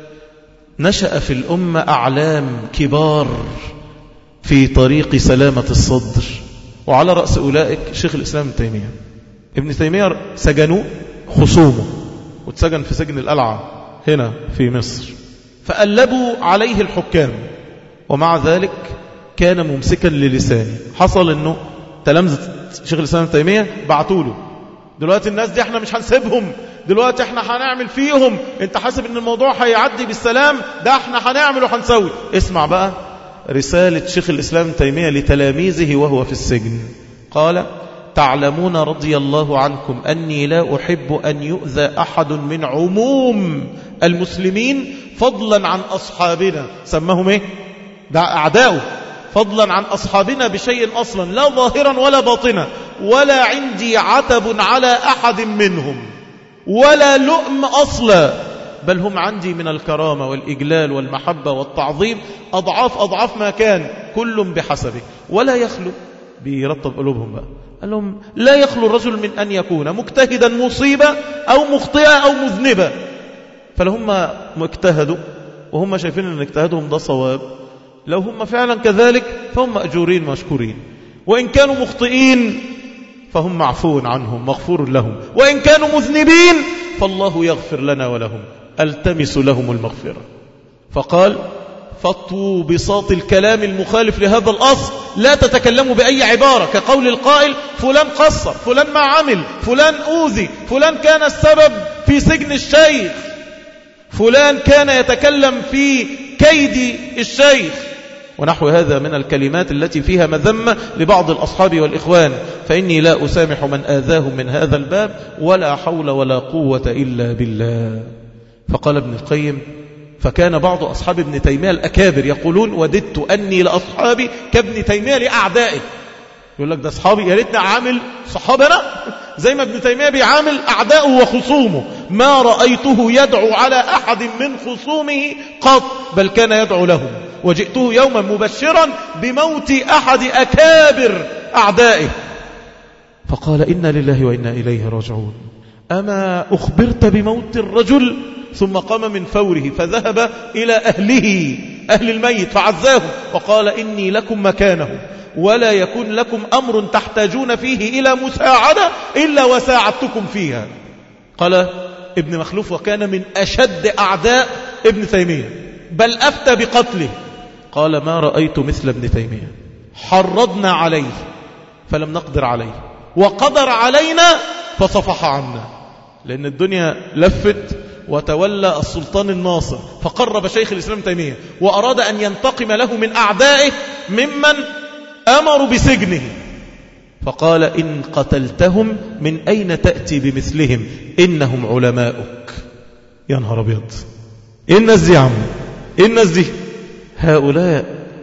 نشأ في الأمة أعلام كبار في طريق سلامة الصدر، وعلى رأس أولئك شيخ الإسلام ابن تيمية. ابن تيمية سجنوه خصومه، واتسجن في سجن القلعة هنا في مصر، فقلبوا عليه الحكام، ومع ذلك كان ممسكا للسانه. حصل انه تلامذة شيخ الإسلام ابن تيمية بعتوا له دلوقتي الناس دي احنا مش هنسيبهم، دلوقتي احنا هنعمل فيهم، انت حاسب ان الموضوع هيعدي بالسلام، ده احنا هنعمل وهنسوي. اسمع بقى رسالة شيخ الإسلام ابن تيمية لتلاميذه وهو في السجن. قال تعلمون رضي الله عنكم أني لا أحب أن يؤذى أحد من عموم المسلمين فضلا عن أصحابنا، سماهم ايه؟ ده أعداؤه، فضلا عن أصحابنا بشيء أصلا لا ظاهرا ولا باطنا، ولا عندي عتب على أحد منهم ولا لؤم أصلا، بل هم عندي من الكرامة والإجلال والمحبة والتعظيم أضعاف أضعاف ما كان، كل بحسبه. ولا يخلو، بيرطب قلوبهم بقى، قال لهم لا يخلو الرجل من أن يكون مجتهدا مصيبة أو مخطئة أو مذنبة. فلهم مجتهدوا وهم شايفين أن اجتهادهم ده صواب، لو هم فعلا كذلك فهم مأجورين مشكورين، وإن كانوا مخطئين فهم معفون عنهم مغفور لهم، وإن كانوا مذنبين فالله يغفر لنا ولهم، التمس لهم المغفرة. فقال فاطووا بساط الكلام المخالف لهذا الأصل، لا تتكلموا بأي عبارة كقول القائل فلان قصر، فلان ما عمل، فلان أوذي، فلان كان السبب في سجن الشيخ، فلان كان يتكلم في كيد الشيخ، ونحو هذا من الكلمات التي فيها مذمة لبعض الأصحاب والإخوان. فإني لا أسامح من آذاهم من هذا الباب، ولا حول ولا قوة إلا بالله. فقال ابن القيم فكان بعض أصحاب ابن تيمية الأكابر يقولون وددت أني لأصحابي كابن تيمية لأعدائه. يقول لك ده أصحابي، يا ريتني أعامل صحابنا زي ما ابن تيمية بيعامل أعداؤه وخصومه. ما رأيته يدعو على أحد من خصومه قط، بل كان يدعو لهم. وجئته يوما مبشرا بموت أحد أكابر أعدائه، فقال إنا لله وإنا إليه راجعون. أما أخبرت بموت الرجل؟ ثم قام من فوره فذهب إلى أهله، أهل الميت، فعزاهم وقال إني لكم مكانه، ولا يكون لكم أمر تحتاجون فيه إلى مساعدة إلا وساعدتكم فيها. قال ابن مخلوف وكان من أشد أعداء ابن تيمية، بل أفتى بقتله. قال ما رأيت مثل ابن تيمية، حرضنا عليه فلم نقدر عليه، وقدر علينا فصفح عنا، لأن الدنيا لفت وتولى السلطان الناصر، فقرب شيخ الإسلام تيمية وأراد أن ينتقم له من أعدائه ممن أمروا بسجنه، فقال إن قتلتهم من أين تأتي بمثلهم؟ إنهم علماؤك. يا نهار أبيض، إيه الناس دي يا عم؟ إيه الناس دي؟ هؤلاء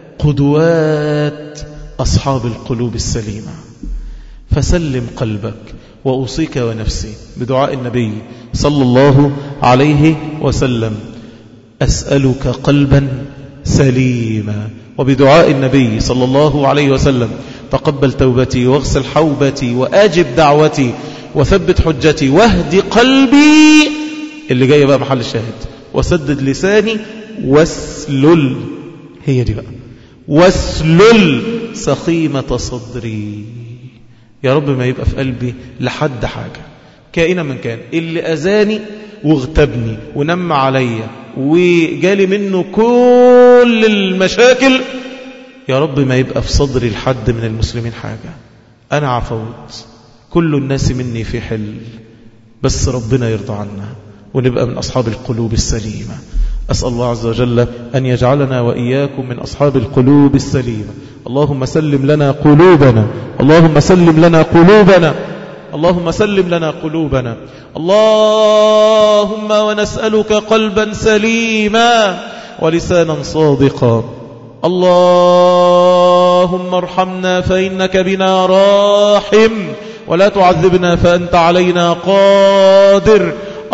قدوات أصحاب القلوب السليمة. فسلم قلبك، وأوصيك ونفسي بدعاء النبي صلى الله عليه وسلم أسألك قلبا سليما، وبدعاء النبي صلى الله عليه وسلم تقبل توبتي واغسل حوبتي وآجب دعوتي وثبت حجتي واهدي قلبي، اللي جاي بقى محل الشاهد، وسدد لساني واسلل، هي دي بقى، واسلل سخيمة صدري. يا رب ما يبقى في قلبي لحد حاجة كائنا من كان، اللي أذاني واغتبني ونم عليا وجالي منه كل المشاكل، يا رب ما يبقى في صدر الحد من المسلمين حاجة، أنا عفوت، كل الناس مني في حل، بس ربنا يرضى عنا ونبقى من أصحاب القلوب السليمة. أسأل الله عز وجل أن يجعلنا وإياكم من أصحاب القلوب السليمة. اللهم سلم لنا قلوبنا، اللهم سلم لنا قلوبنا، اللهم سلم لنا قلوبنا. اللهم ونسألك قلبا سليما ولسانا صادقا. اللهم ارحمنا فإنك بنا راحم، ولا تعذبنا فأنت علينا قادر.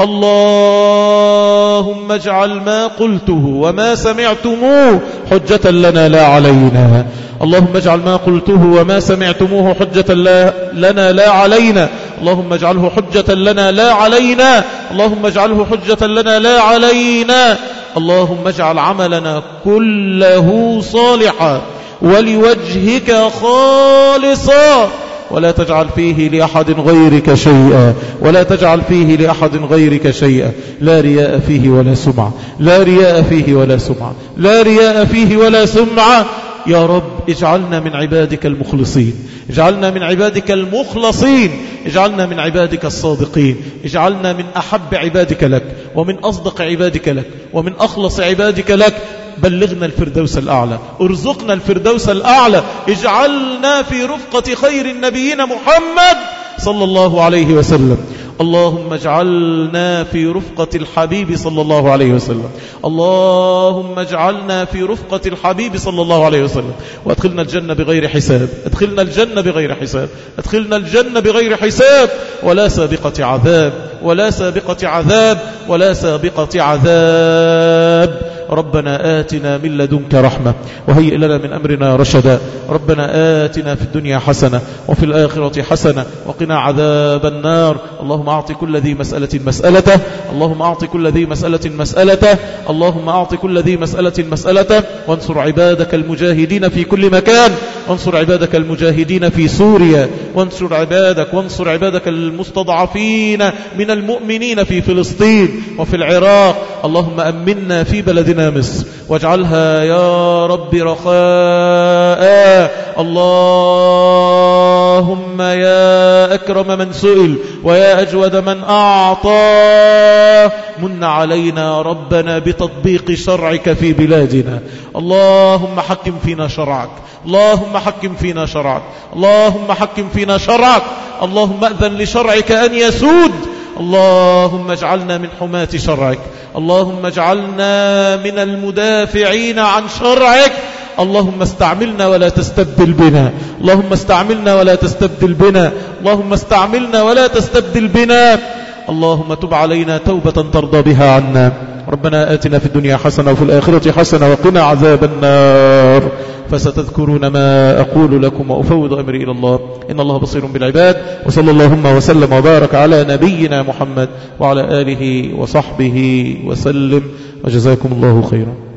اللهم اجعل ما قلته وما سمعتموه حجة لنا لا علينا. اللهم اجعل ما قلته وما سمعتموه حجة لنا لا علينا. اللهم اجعله حجة لنا لا علينا. اللهم اجعله حجة لنا لا علينا. اللهم اجعل عملنا كله صالحا ولوجهك خالصا، ولا تجعل فيه لأحد غيرك شيئا، ولا تجعل فيه لأحد غيرك شيئا. لا رياء فيه ولا سمعة، لا رياء فيه ولا سمعة، لا رياء فيه ولا سمعة. يا رب اجعلنا من عبادك المخلصين، اجعلنا من عبادك المخلصين، اجعلنا من عبادك الصادقين، اجعلنا من أحب عبادك لك ومن أصدق عبادك لك ومن أخلص عبادك لك. بلغنا الفردوس الأعلى، ارزقنا الفردوس الأعلى، اجعلنا في رفقة خير النبيين محمد صلى الله عليه وسلم. اللهم اجعلنا في رفقة الحبيب صلى الله عليه وسلم. اللهم اجعلنا في رفقة الحبيب صلى الله عليه وسلم، وادخلنا الجنة بغير حساب، ادخلنا الجنة بغير حساب، ادخلنا الجنة بغير حساب، ولا سابقة عذاب، ولا سابقة عذاب، ولا سابقة عذاب. ربنا آتنا من لدنك رحمة وهيئ لنا من أمرنا رشدا. ربنا آتنا في الدنيا حسنة وفي الآخرة حسنة وقنا عذاب النار. اللهم أعط كل ذي مسألة مسألته، اللهم أعط كل ذي مسألة مسألته، اللهم أعط كل ذي مسألة مسألته. وانصر عبادك المجاهدين في كل مكان، وانصر عبادك المجاهدين في سوريا، وانصر عبادك وانصر عبادك المستضعفين من المؤمنين في فلسطين وفي العراق. اللهم أمنا في بلدنا مصر واجعلها يا رب رخاء. اللهم يا أكرم من سئل ويا أجود من أعطى، من علينا ربنا بتطبيق شرعك في بلادنا. اللهم حكم فينا شرعك، اللهم حكم فينا شرعك، اللهم حكم فينا شرعك. اللهم أذن لشرعك أن يسود. اللهم اجعلنا من حماة شرعك، اللهم اجعلنا من المدافعين عن شرعك. اللهم استعملنا ولا تستبدل بنا، اللهم استعملنا ولا تستبدل بنا، اللهم استعملنا ولا تستبدل بنا. اللهم تب علينا توبة ترضى بها عنا. ربنا آتنا في الدنيا حسنة وفي الآخرة حسنة وقنا عذاب النار. فستذكرون ما أقول لكم وأفوض أمري إلى الله، إن الله بصير بالعباد. وصلى اللهم وسلم وبارك على نبينا محمد وعلى آله وصحبه وسلم، وجزاكم الله خيرا.